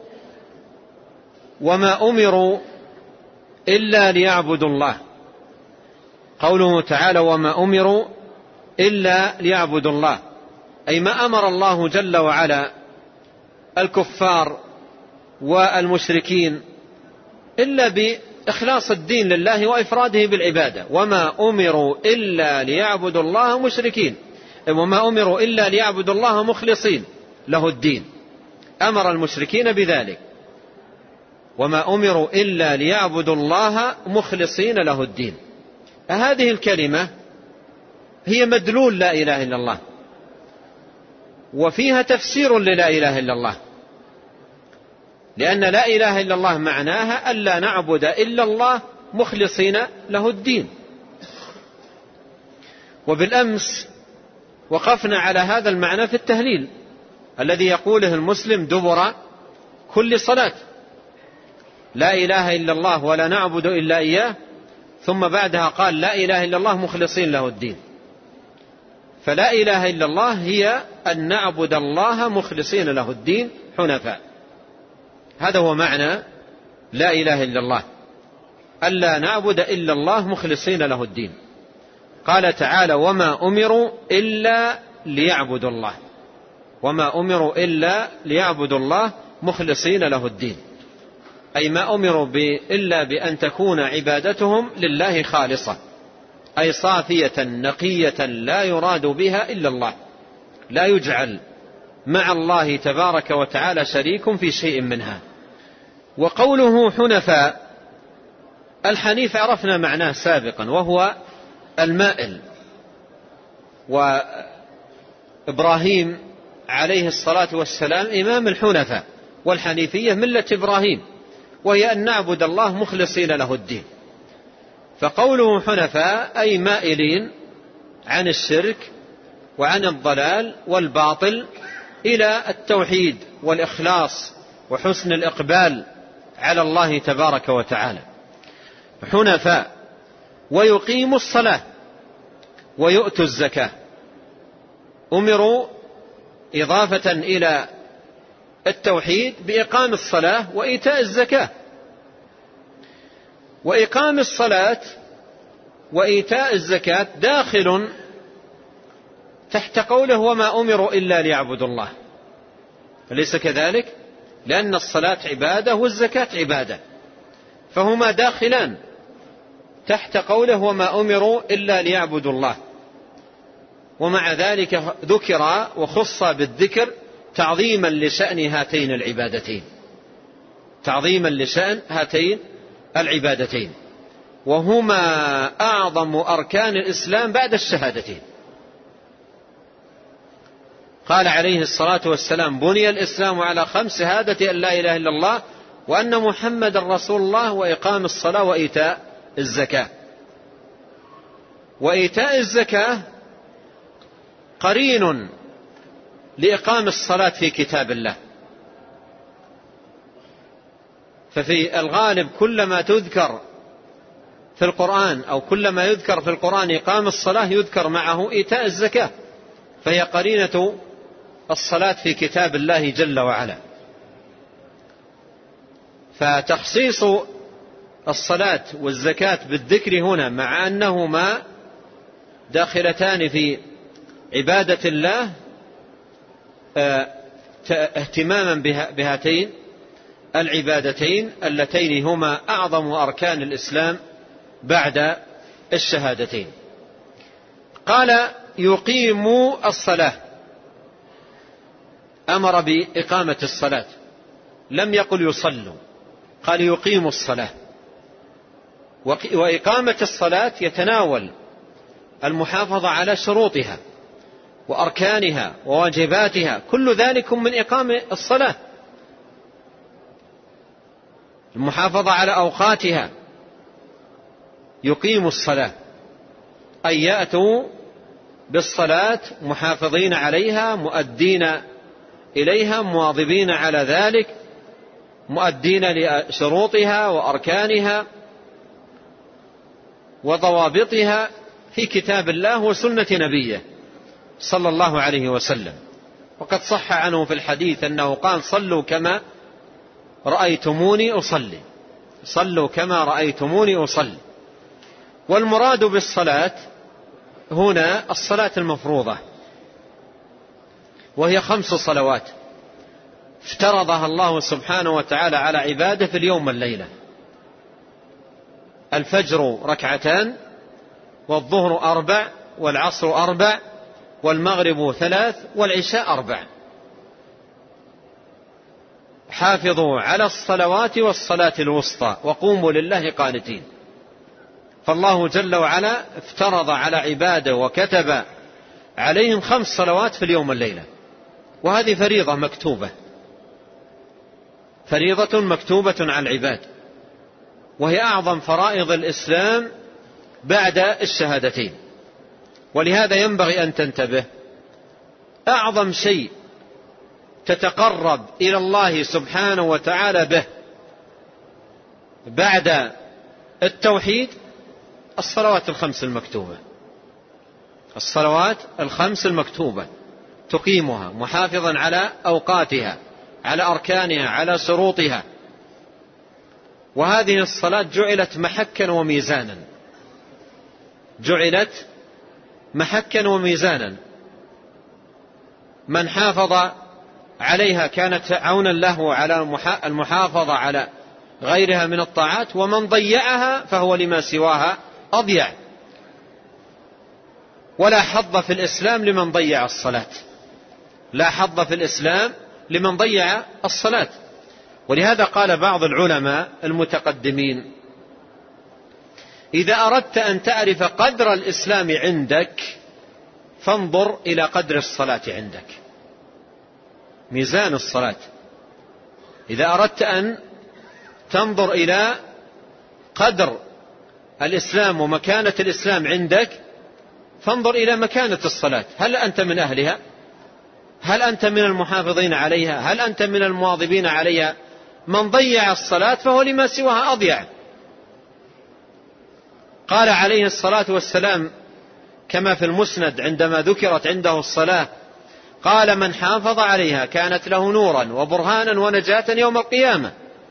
وما أمروا إلا ليعبدوا الله، قوله تعالى وما أمروا إلا ليعبدوا الله، أي ما أمر الله جل وعلا الكفار والمشركين إلا بإخلاص الدين لله وإفراده بالعبادة. وما أمروا إلا ليعبدوا الله مشركين، وما أمروا إلا ليعبدوا الله مخلصين له الدين. أمر المشركين بذلك: وما أمروا إلا ليعبدوا الله مخلصين له الدين. هذه الكلمة هي مدلول لا إله إلا الله، وفيها تفسير للا إله إلا الله، لأن لا إله إلا الله معناها ألا نعبد إلا الله مخلصين له الدين. وبالأمس وقفنا على هذا المعنى في التهليل الذي يقوله المسلم دبر كل صلاة: لا إله إلا الله ولا نعبد إلا إياه، ثم بعدها قال: لا إله إلا الله مخلصين له الدين. فلا إله إلا الله هي أن نعبد الله مخلصين له الدين حنفاء. هذا هو معنى لا إله إلا الله، ألا نعبد إلا الله مخلصين له الدين. قال تعالى: وما أمروا إلا ليعبدوا الله، وما أمروا إلا ليعبدوا الله مخلصين له الدين، أي ما أمروا إلا بأن تكون عبادتهم لله خالصة، أي صافية نقية لا يراد بها إلا الله، لا يجعل مع الله تبارك وتعالى شريك في شيء منها. وقوله حنفاء، الحنيف عرفنا معناه سابقا وهو المائل، وإبراهيم عليه الصلاة والسلام إمام الحنفاء، والحنيفية ملة إبراهيم، وهي أن نعبد الله مخلصين له الدين. فقوله حنفاء أي مائلين عن الشرك وعن الضلال والباطل إلى التوحيد والإخلاص وحسن الإقبال على الله تبارك وتعالى. حنفاء ويقيموا الصلاة ويؤتوا الزكاة، أمروا إضافة إلى التوحيد بإقام الصلاة وإيتاء الزكاة. وإقام الصلاة وإيتاء الزكاة داخل تحت قوله: وما أمروا إلا ليعبدوا الله، أليس كذلك؟ لأن الصلاة عبادة والزكاة عبادة، فهما داخلان تحت قوله: وما أمروا إلا ليعبدوا الله. ومع ذلك ذكر وخص بالذكر تعظيما لشأن هاتين العبادتين، تعظيما لشأن هاتين العبادتين، وهما أعظم أركان الإسلام بعد الشهادتين. قال عليه الصلاة والسلام: بني الإسلام على خمس: شهادة أن لا إله إلا الله وأن محمد رسول الله وإقام الصلاة وإيتاء الزكاة. وإيتاء الزكاة قرين لإقام الصلاة في كتاب الله، ففي الغالب كلما تذكر في القرآن أو كلما يذكر في القرآن إقام الصلاة يذكر معه إيتاء الزكاة، فهي قرينة الصلاة في كتاب الله جل وعلا. فتخصيص الصلاة والزكاة بالذكر هنا مع أنهما داخلتان في عبادة الله اهتماما بهاتين العبادتين اللتين هما أعظم أركان الإسلام بعد الشهادتين. قال: يقيموا الصلاة، أمر بإقامة الصلاة، لم يقل يصلوا، قال يقيموا الصلاة. وإقامة الصلاة يتناول المحافظة على شروطها وأركانها وواجباتها، كل ذلك من إقامة الصلاة، المحافظة على أوقاتها. يقيموا الصلاة أي يأتوا بالصلاة محافظين عليها، مؤدين إليها، مواظبين على ذلك، مؤدين لشروطها وأركانها وضوابطها في كتاب الله وسنة نبيه صلى الله عليه وسلم. وقد صح عنه في الحديث أنه قال: صلوا كما رأيتموني أصلي، صلوا كما رأيتموني أصلي. والمراد بالصلاة هنا الصلاة المفروضة، وهي خمس صلوات افترضها الله سبحانه وتعالى على عباده في اليوم والليلة: الفجر ركعتان، والظهر أربع، والعصر أربع، والمغرب ثلاث، والعشاء أربع. حافظوا على الصلوات والصلاة الوسطى وقوموا لله قانتين. فالله جل وعلا افترض على عباده وكتب عليهم خمس صلوات في اليوم والليلة، وهذه فريضة مكتوبة، فريضة مكتوبة على العباد، وهي أعظم فرائض الإسلام بعد الشهادتين. ولهذا ينبغي أن تنتبه، أعظم شيء تتقرب إلى الله سبحانه وتعالى به بعد التوحيد الصلوات الخمس المكتوبة. الصلوات الخمس المكتوبة تقيمها محافظا على أوقاتها، على أركانها، على شروطها. وهذه الصلاة جعلت محكا وميزانا، جعلت محكا وميزانا. من حافظ عليها كانت عونا له على المحافظة على غيرها من الطاعات، ومن ضيعها فهو لما سواها أضيع. ولا حظ في الإسلام لمن ضيع الصلاة، لا حظ في الإسلام لمن ضيع الصلاة. ولهذا قال بعض العلماء المتقدمين: إذا أردت أن تعرف قدر الإسلام عندك فانظر إلى قدر الصلاة عندك. ميزان الصلاة، إذا أردت أن تنظر إلى قدر الإسلام ومكانة الإسلام عندك فانظر إلى مكانة الصلاة. هل أنت من أهلها؟ هل أنت من المحافظين عليها؟ هل أنت من المواظبين عليها؟ من ضيع الصلاة فهو لما سواها أضيع. قال عليه الصلاة والسلام كما في المسند عندما ذكرت عنده الصلاة، قال: من حافظ عليها كانت له نورا وبرهانا ونجاة يوم القيامة،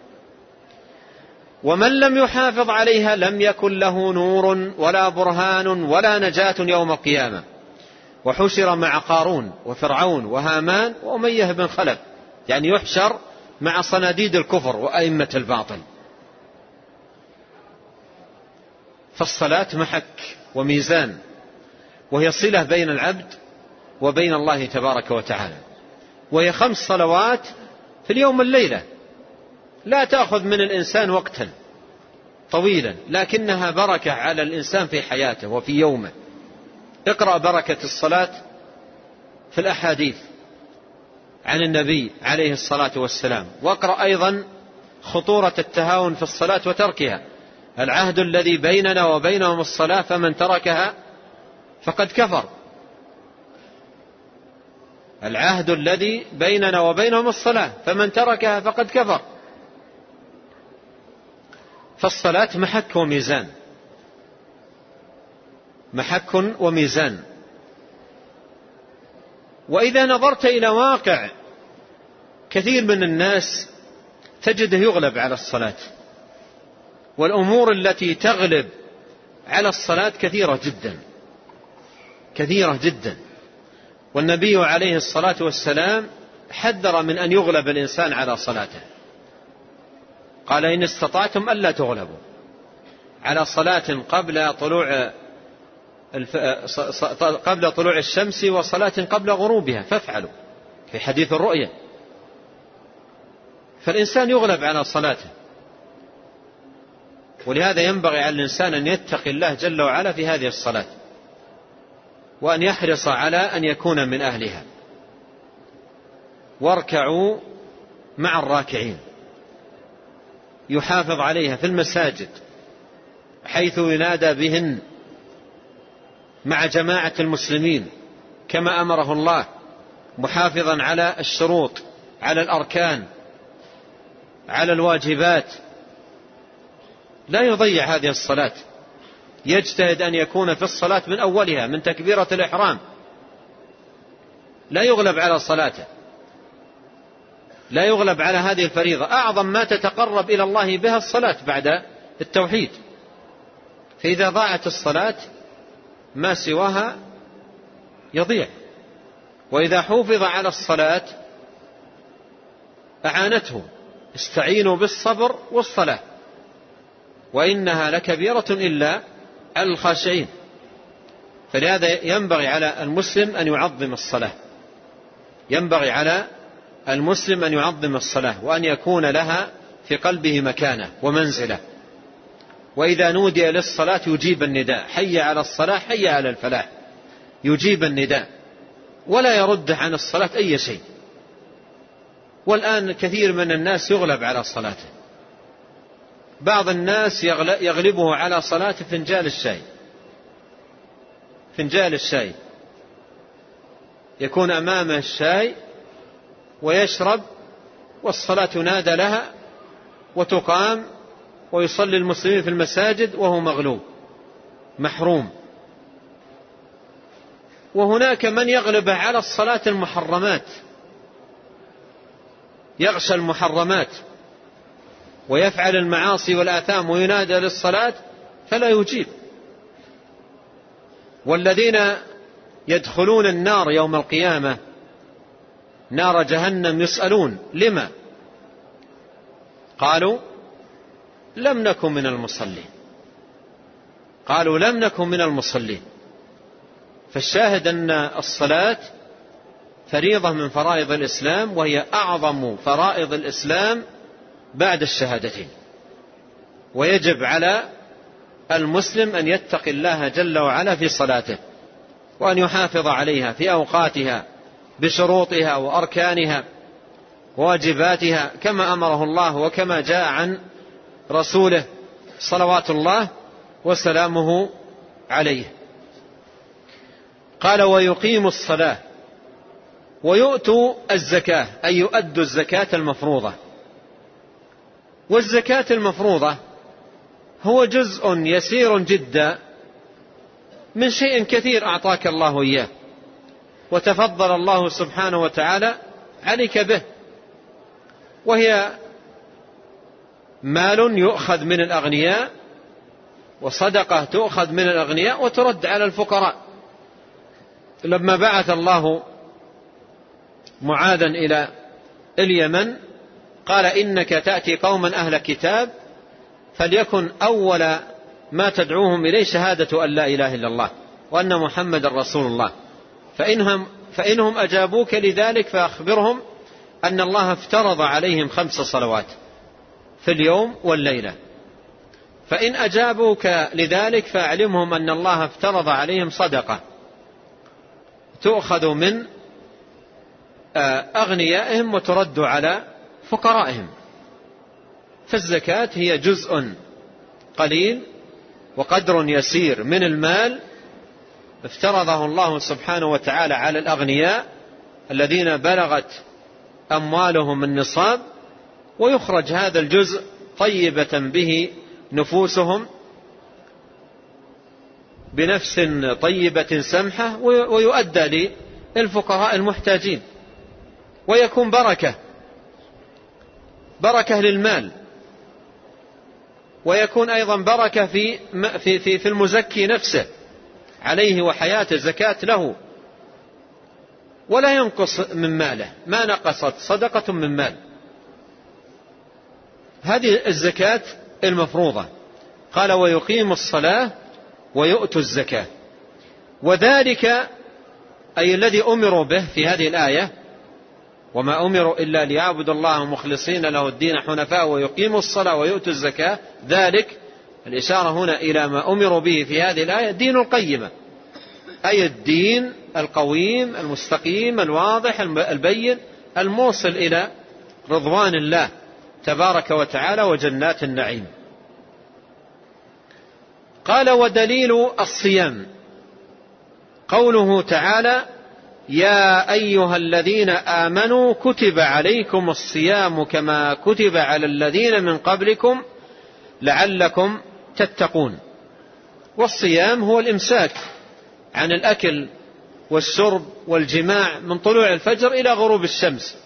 ومن لم يحافظ عليها لم يكن له نور ولا برهان ولا نجاة يوم القيامة، وحشر مع قارون وفرعون وهامان وأمية بن خلف، يعني يحشر مع صناديد الكفر وأئمة الباطل. فالصلاة محك وميزان، وهي صلة بين العبد وبين الله تبارك وتعالى، وهي خمس صلوات في اليوم والليلة، لا تأخذ من الإنسان وقتا طويلا، لكنها بركة على الإنسان في حياته وفي يومه. اقرأ بركة الصلاة في الأحاديث عن النبي عليه الصلاة والسلام، واقرأ أيضا خطورة التهاون في الصلاة وتركها. العهد الذي بيننا وبينهم الصلاة فمن تركها فقد كفر. العهد الذي بيننا وبينهم الصلاة فمن تركها فقد كفر. فالصلاة محك وميزان، محك وميزان. وإذا نظرت إلى واقع كثير من الناس تجده يغلب على الصلاة، والأمور التي تغلب على الصلاة كثيرة جدا كثيرة جدا. والنبي عليه الصلاة والسلام حذر من أن يغلب الإنسان على صلاته، قال: إن استطعتم ألا تغلبوا على صلاة قبل طلوع قبل طلوع الشمس وصلاة قبل غروبها فافعلوا، في حديث الرؤية. فالإنسان يغلب على صلاته، ولهذا ينبغي على الإنسان أن يتقي الله جل وعلا في هذه الصلاة، وأن يحرص على أن يكون من أهلها. واركعوا مع الراكعين، يحافظ عليها في المساجد حيث ينادى بهن مع جماعة المسلمين كما أمره الله، محافظا على الشروط، على الأركان، على الواجبات. لا يضيع هذه الصلاة، يجتهد أن يكون في الصلاة من أولها، من تكبيرة الإحرام، لا يغلب على صلاته، لا يغلب على هذه الفريضة. أعظم ما تتقرب إلى الله بها الصلاة بعد التوحيد. فإذا ضاعت الصلاة ما سواها يضيع، وإذا حافظ على الصلاة أعانته. استعينوا بالصبر والصلاة وإنها لكبيرة إلا على الخاشعين. فلهذا ينبغي على المسلم أن يعظم الصلاة، ينبغي على المسلم أن يعظم الصلاة، وأن يكون لها في قلبه مكانة ومنزلة. وإذا نودي للصلاة يجيب النداء: حي على الصلاة، حي على الفلاح. يجيب النداء ولا يرد عن الصلاة أي شيء. والآن كثير من الناس يغلب على صلاته. بعض الناس يغلبه على صلاة فنجان الشاي، فنجال الشاي، يكون أمامه الشاي ويشرب، والصلاة ينادى لها وتقام ويصلي المسلمين في المساجد وهو مغلوب محروم. وهناك من يغلب على الصلاة المحرمات، يغشى المحرمات ويفعل المعاصي والآثام وينادى للصلاة فلا يجيب. والذين يدخلون النار يوم القيامة نار جهنم يسألون لما؟ قالوا لم نكن من المصلين، قالوا لم نكن من المصلين. فالشاهد أن الصلاة فريضة من فرائض الإسلام، وهي أعظم فرائض الإسلام بعد الشهادتين، ويجب على المسلم أن يتقي الله جل وعلا في صلاته، وأن يحافظ عليها في أوقاتها بشروطها وأركانها وواجباتها كما أمره الله وكما جاء عن رسوله صلوات الله وسلامه عليه. قال ويقيم الصلاة ويؤتوا الزكاة، أي يؤدوا الزكاة المفروضة. والزكاة المفروضة هو جزء يسير جدا من شيء كثير أعطاك الله إياه وتفضل الله سبحانه وتعالى عليك به، وهي مال يؤخذ من الأغنياء، وصدقة تؤخذ من الأغنياء وترد على الفقراء. لما بعث الله معاذا إلى اليمن قال إنك تأتي قوما أهل كتاب فليكن أول ما تدعوهم إليه شهادة أن لا إله إلا الله وأن محمد رسول الله، فإنهم, فإنهم أجابوك لذلك فأخبرهم أن الله افترض عليهم خمس صلوات في اليوم والليلة. فإن أجابوك لذلك فأعلمهم أن الله افترض عليهم صدقة تؤخذ من أغنيائهم وترد على فقرائهم. فالزكاة هي جزء قليل وقدر يسير من المال افترضه الله سبحانه وتعالى على الأغنياء الذين بلغت أموالهم النصاب، ويخرج هذا الجزء طيبة به نفوسهم بنفس طيبة سمحة، ويؤدى للفقراء المحتاجين، ويكون بركة بركة للمال، ويكون أيضا بركة في في في, في المزكي نفسه عليه وحياته، زكاة له ولا ينقص من ماله، ما نقصت صدقة من مال. هذه الزكاة المفروضة. قال ويقيم الصلاة ويؤتوا الزكاة، وذلك أي الذي أمروا به في هذه الآية، وما أمروا إلا ليعبدوا الله مخلصين له الدين حنفاء ويقيموا الصلاة ويؤتوا الزكاة، ذلك الإشارة هنا إلى ما أمروا به في هذه الآية دين القيمة، أي الدين القويم المستقيم الواضح البين الموصل إلى رضوان الله تبارك وتعالى وجنات النعيم. قال ودليل الصيام قوله تعالى يا أيها الذين آمنوا كتب عليكم الصيام كما كتب على الذين من قبلكم لعلكم تتقون. والصيام هو الإمساك عن الأكل والشرب والجماع من طلوع الفجر إلى غروب الشمس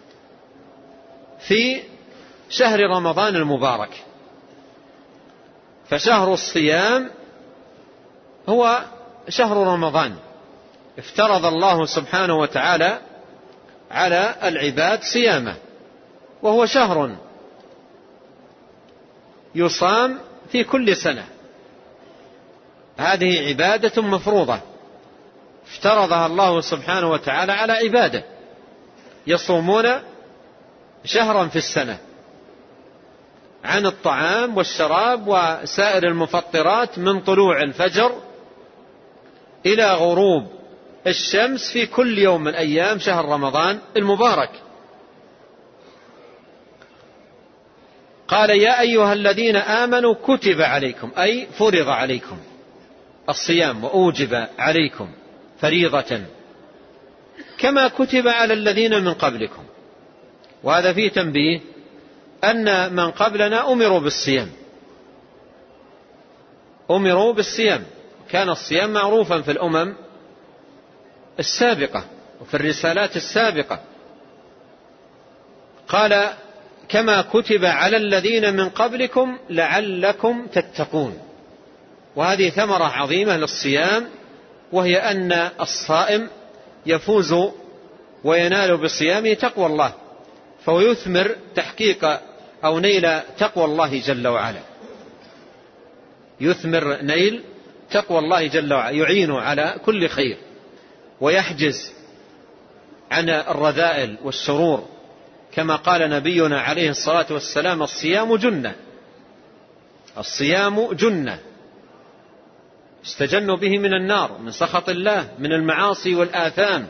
في شهر رمضان المبارك. فشهر الصيام هو شهر رمضان، افترض الله سبحانه وتعالى على العباد صيامه، وهو شهر يصام في كل سنة. هذه عبادة مفروضة افترضها الله سبحانه وتعالى على عباده، يصومون شهرا في السنة عن الطعام والشراب وسائر المفطرات من طلوع الفجر إلى غروب الشمس في كل يوم من أيام شهر رمضان المبارك. قال يا أيها الذين آمنوا كتب عليكم أي فرض عليكم. الصيام وأوجب عليكم فريضة كما كتب على الذين من قبلكم. وهذا فيه تنبيه أن من قبلنا أمروا بالصيام أمروا بالصيام كان الصيام معروفا في الأمم السابقة وفي الرسالات السابقة. قال كما كتب على الذين من قبلكم لعلكم تتقون. وهذه ثمرة عظيمة للصيام، وهي أن الصائم يفوز وينال بصيامه تقوى الله، فهو يثمر تحقيق أو نيل تقوى الله جل وعلا، يثمر نيل تقوى الله جل وعلا، يعين على كل خير ويحجز عن الرذائل والشرور، كما قال نبينا عليه الصلاة والسلام الصيام جنة، الصيام جنة استجنوا به من النار، من سخط الله، من المعاصي والآثام.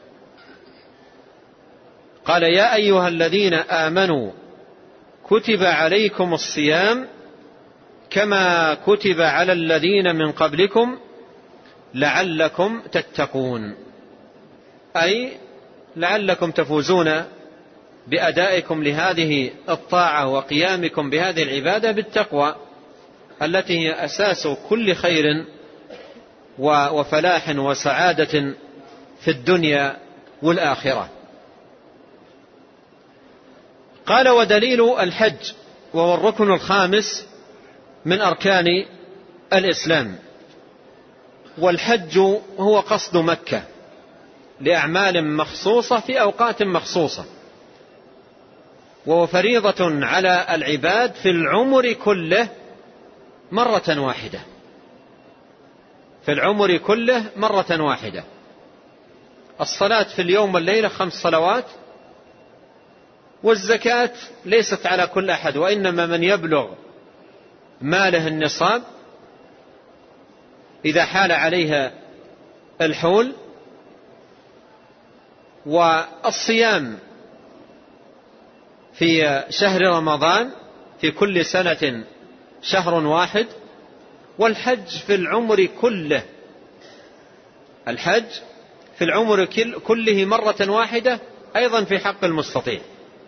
قال يا أيها الذين آمنوا كتب عليكم الصيام كما كتب على الذين من قبلكم لعلكم تتقون، أي لعلكم تفوزون بأدائكم لهذه الطاعة وقيامكم بهذه العبادة بالتقوى التي هي أساس كل خير وفلاح وسعادة في الدنيا والآخرة. قال ودليل الحج وهو الركن الخامس من أركان الإسلام. والحج هو قصد مكة لأعمال مخصوصة في أوقات مخصوصة، وهو فريضة على العباد في العمر كله مرة واحدة، في العمر كله مرة واحدة. الصلاة في اليوم والليلة خمس صلوات، والزكاة ليست على كل أحد، وإنما من يبلغ ماله النصاب إذا حال عليها الحول. والصيام في شهر رمضان في كل سنة شهر واحد. والحج في العمر كله، الحج في العمر كله مرة واحدة، أيضا في حق المستطيع،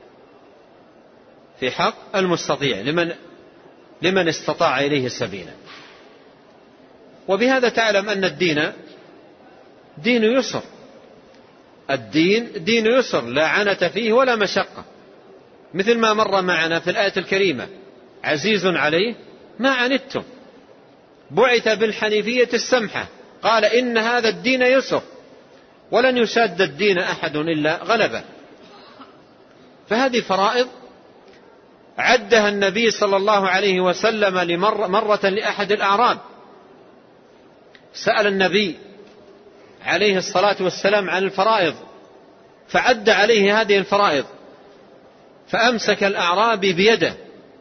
في حق المستطيع لمن لمن استطاع إليه سبيلا. وبهذا تعلم أن الدين دين يسر، الدين دين يسر لا عنة فيه ولا مشقة، مثل ما مر معنا في الآية الكريمة عزيز عليه ما عنتم بعث بالحنيفية السمحة، قال إن هذا الدين يسر ولن يشاد الدين أحد إلا غلبه. فهذه فرائض عدها النبي صلى الله عليه وسلم لمرة مرة لأحد الأعراب، سأل النبي عليه الصلاة والسلام عن الفرائض فعد عليه هذه الفرائض، فأمسك الأعرابي بيده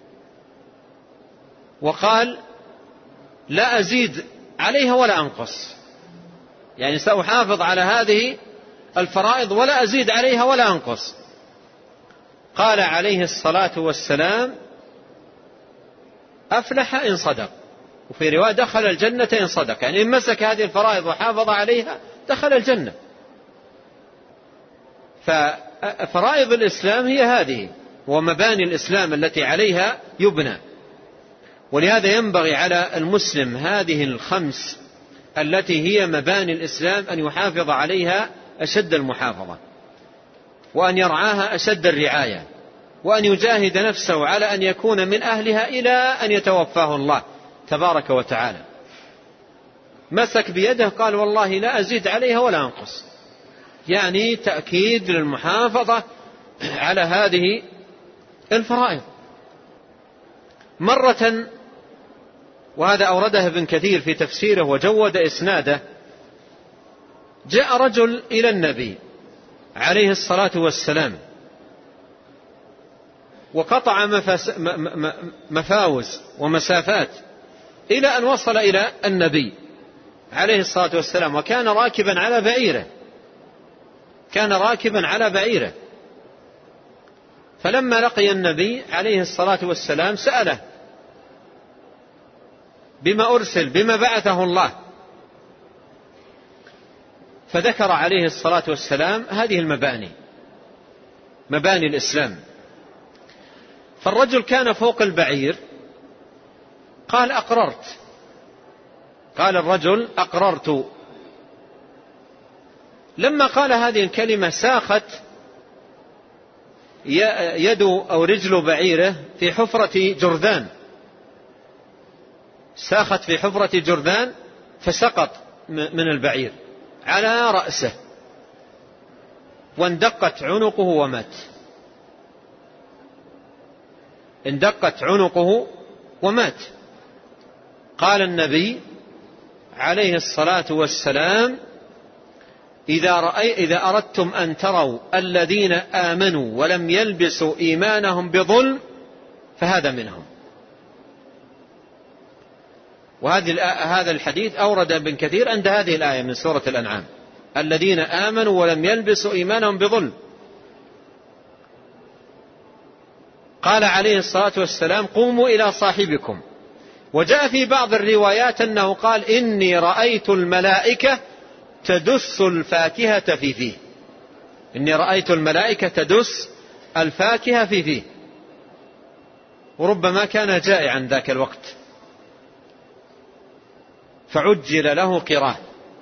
وقال لا أزيد عليها ولا أنقص، يعني سأحافظ على هذه الفرائض ولا أزيد عليها ولا أنقص. قال عليه الصلاة والسلام أفلح إن صدق، وفي رواية دخل الجنة إن صدق، يعني إن مسك هذه الفرائض وحافظ عليها دخل الجنة. ففرائض الإسلام هي هذه ومباني الإسلام التي عليها يبنى، ولهذا ينبغي على المسلم هذه الخمس التي هي مباني الإسلام أن يحافظ عليها أشد المحافظة، وأن يرعاها أشد الرعاية، وأن يجاهد نفسه على أن يكون من أهلها إلى أن يتوفاه الله تبارك وتعالى. مسك بيده قال والله لا أزيد عليها ولا أنقص، يعني تأكيد للمحافظة على هذه الفرائض. مرة، وهذا أورده ابن كثير في تفسيره وجود إسناده، جاء رجل إلى النبي عليه الصلاة والسلام وقطع مفاوز ومسافات إلى أن وصل إلى النبي عليه الصلاة والسلام، وكان راكبا على بعيره كان راكبا على بعيره فلما لقي النبي عليه الصلاة والسلام سأله بما أرسل، بما بعثه الله فذكر عليه الصلاة والسلام هذه المباني، مباني الإسلام. فالرجل كان فوق البعير، قال أقررت، قال الرجل أقررت. لما قال هذه الكلمة ساخت يد أو رجل بعيره في حفرة جرذان، ساخت في حفرة جرذان فسقط من البعير على رأسه واندقت عنقه ومات، اندقت عنقه ومات. قال النبي عليه الصلاة والسلام: إذا, رأي إذا أردتم أن تروا الذين آمنوا ولم يلبسوا إيمانهم بظلم فهذا منهم. وهذه هذا الحديث أورد ابن كثير عند هذه الآية من سورة الأنعام: الذين آمنوا ولم يلبسوا إيمانهم بظلم. قال عليه الصلاة والسلام: قوموا إلى صاحبكم. وجاء في بعض الروايات أنه قال: إني رأيت الملائكة تدس الفاكهة في فيه، إني رأيت الملائكة تدس الفاكهة في فيه. وربما كان جائعا ذاك الوقت فعجل له قراه.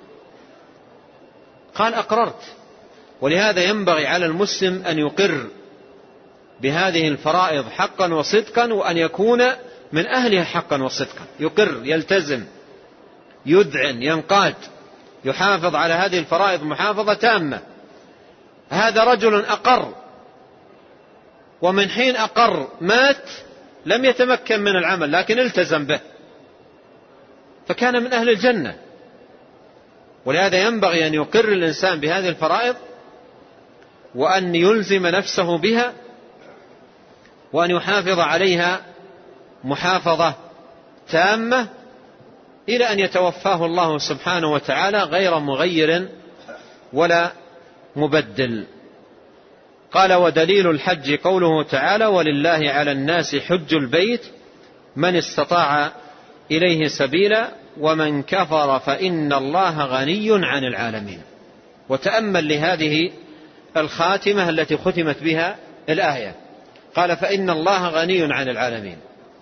قال: أقررت. ولهذا ينبغي على المسلم أن يقر بهذه الفرائض حقا وصدقا، وأن يكون من أهلها حقا وصدقا، يقر، يلتزم، يذعن، ينقاد، يحافظ على هذه الفرائض محافظة تامة. هذا رجل أقر، ومن حين أقر مات، لم يتمكن من العمل لكن التزم به، فكان من أهل الجنة. ولهذا ينبغي أن يقر الإنسان بهذه الفرائض، وأن يلزم نفسه بها، وأن يحافظ عليها محافظة تامة إلى أن يتوفاه الله سبحانه وتعالى غير مغير ولا مبدل. قال: ودليل الحج قوله تعالى: ولله على الناس حج البيت من استطاع إليه سبيلا ومن كفر فإن الله غني عن العالمين. وتأمل لهذه الخاتمة التي ختمت بها الآية، قال: فإن الله غني عن العالمين.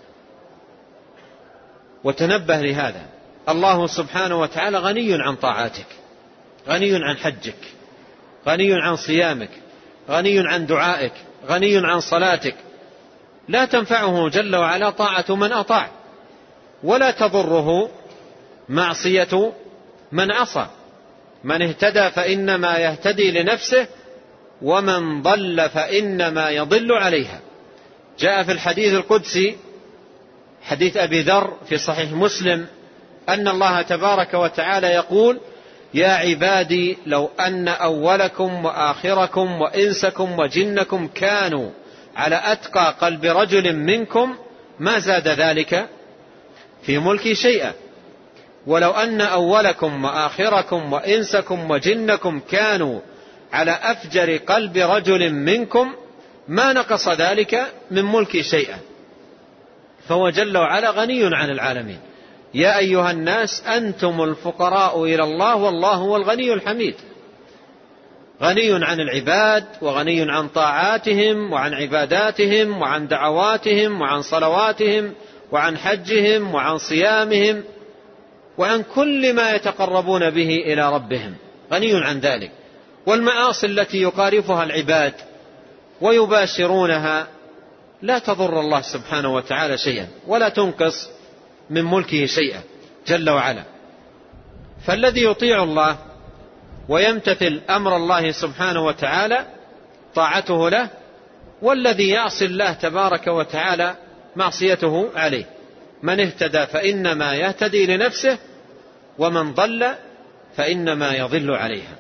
وتنبه لهذا، الله سبحانه وتعالى غني عن طاعاتك، غني عن حجك، غني عن صيامك، غني عن دعائك، غني عن صلاتك. لا تنفعه جل وعلا طاعة من أطاع، ولا تضره معصية من عصى. من اهتدى فإنما يهتدي لنفسه، ومن ضل فإنما يضل عليها. جاء في الحديث القدسي، حديث أبي ذر في صحيح مسلم، أن الله تبارك وتعالى يقول: يا عبادي لو أن أولكم وآخركم وإنسكم وجنكم كانوا على أتقى قلب رجل منكم ما زاد ذلك في ملكي شيئا، ولو أن أولكم وآخركم وإنسكم وجنكم كانوا على أفجر قلب رجل منكم ما نقص ذلك من ملكي شيئا. فهو جل وعلا غني عن العالمين. يا أيها الناس أنتم الفقراء إلى الله والله هو الغني الحميد. غني عن العباد، وغني عن طاعاتهم وعن عباداتهم وعن دعواتهم وعن صلواتهم وعن حجهم وعن صيامهم وعن كل ما يتقربون به إلى ربهم، غني عن ذلك. والمعاصي التي يقارفها العباد ويباشرونها لا تضر الله سبحانه وتعالى شيئا، ولا تنقص من ملكه شيئا جل وعلا. فالذي يطيع الله ويمتثل أمر الله سبحانه وتعالى طاعته له، والذي يعصي الله تبارك وتعالى معصيته عليه. من اهتدى فإنما يهتدي لنفسه، ومن ضل فإنما يضل عليها.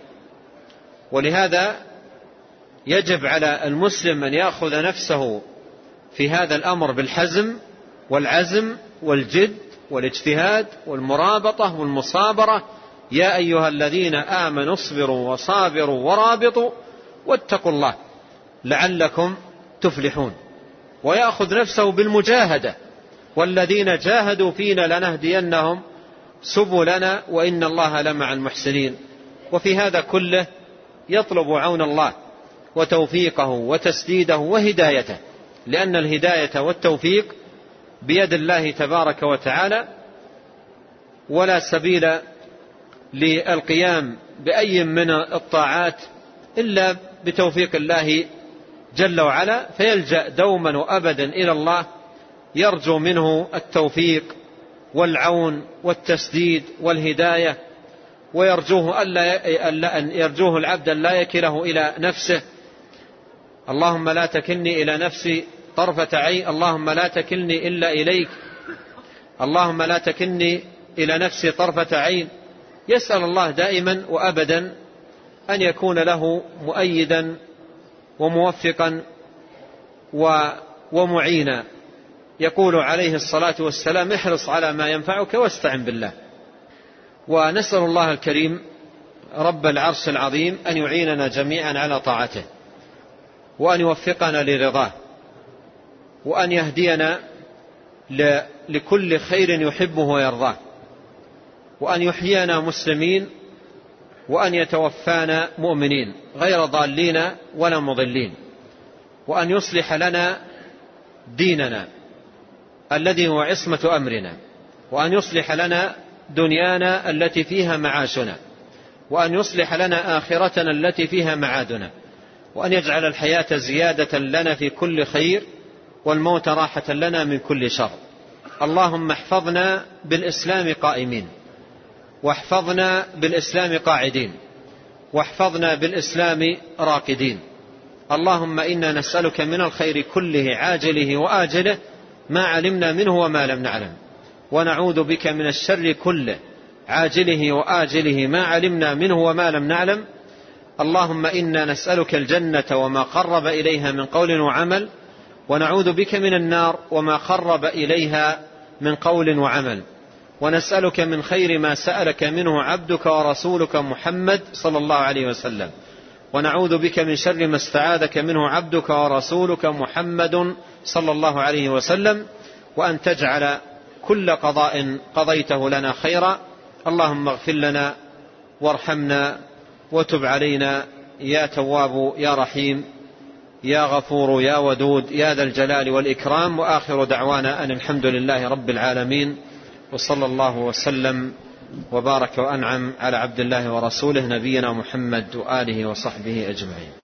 ولهذا يجب على المسلم أن يأخذ نفسه في هذا الأمر بالحزم والعزم والجد والاجتهاد والمرابطة والمصابرة. يا أيها الذين آمنوا اصبروا وصابروا ورابطوا واتقوا الله لعلكم تفلحون. ويأخذ نفسه بالمجاهدة، والذين جاهدوا فينا لنهدينهم سبلنا وإن الله لمع المحسنين. وفي هذا كله يطلب عون الله وتوفيقه وتسديده وهدايته، لأن الهداية والتوفيق بيد الله تبارك وتعالى، ولا سبيل للقيام بأي من الطاعات إلا بتوفيق الله جل وعلا، فيلجأ دوما وأبدا إلى الله يرجو منه التوفيق والعون والتسديد والهداية، ويرجوه ألا أن يرجوه العبد لا يكله إلى نفسه. اللهم لا تكلني إلى نفسي طرفة عين، اللهم لا تكلني إلا إليك، اللهم لا تكلني إلى نفسي طرفة عين. يسأل الله دائما وأبدا أن يكون له مؤيدا وموفقا ومعينا. يقول عليه الصلاة والسلام: احرص على ما ينفعك واستعن بالله. ونسأل الله الكريم رب العرش العظيم أن يعيننا جميعا على طاعته، وأن يوفقنا لرضاه، وأن يهدينا لكل خير يحبه ويرضاه، وأن يحيينا مسلمين، وأن يتوفانا مؤمنين غير ضالين ولا مضلين، وأن يصلح لنا ديننا الذي هو عصمة أمرنا، وأن يصلح لنا دنيانا التي فيها معاشنا، وأن يصلح لنا آخرتنا التي فيها معادنا، وأن يجعل الحياة زيادة لنا في كل خير، والموت راحة لنا من كل شر. اللهم احفظنا بالإسلام قائمين، واحفظنا بالإسلام قاعدين، واحفظنا بالإسلام راقدين. اللهم إنا نسألك من الخير كله عاجله وآجله ما علمنا منه وما لم نعلم، ونعوذ بك من الشر كله عاجله وآجله ما علمنا منه وما لم نعلم. اللهم إنا نسألك الجنة وما قرب إليها من قول وعمل، ونعوذ بك من النار وما قرب إليها من قول وعمل. ونسألك من خير ما سألك منه عبدك ورسولك محمد صلى الله عليه وسلم، ونعوذ بك من شر ما استعاذك منه عبدك ورسولك محمد صلى الله عليه وسلم، وأن تجعل كل قضاء قضيته لنا خيرا. اللهم اغفر لنا وارحمنا وتب علينا يا تواب يا رحيم يا غفور يا ودود يا ذا الجلال والإكرام. وآخر دعوانا أن الحمد لله رب العالمين، وصلى الله وسلم وبارك وأنعم على عبد الله ورسوله نبينا محمد وآله وصحبه أجمعين.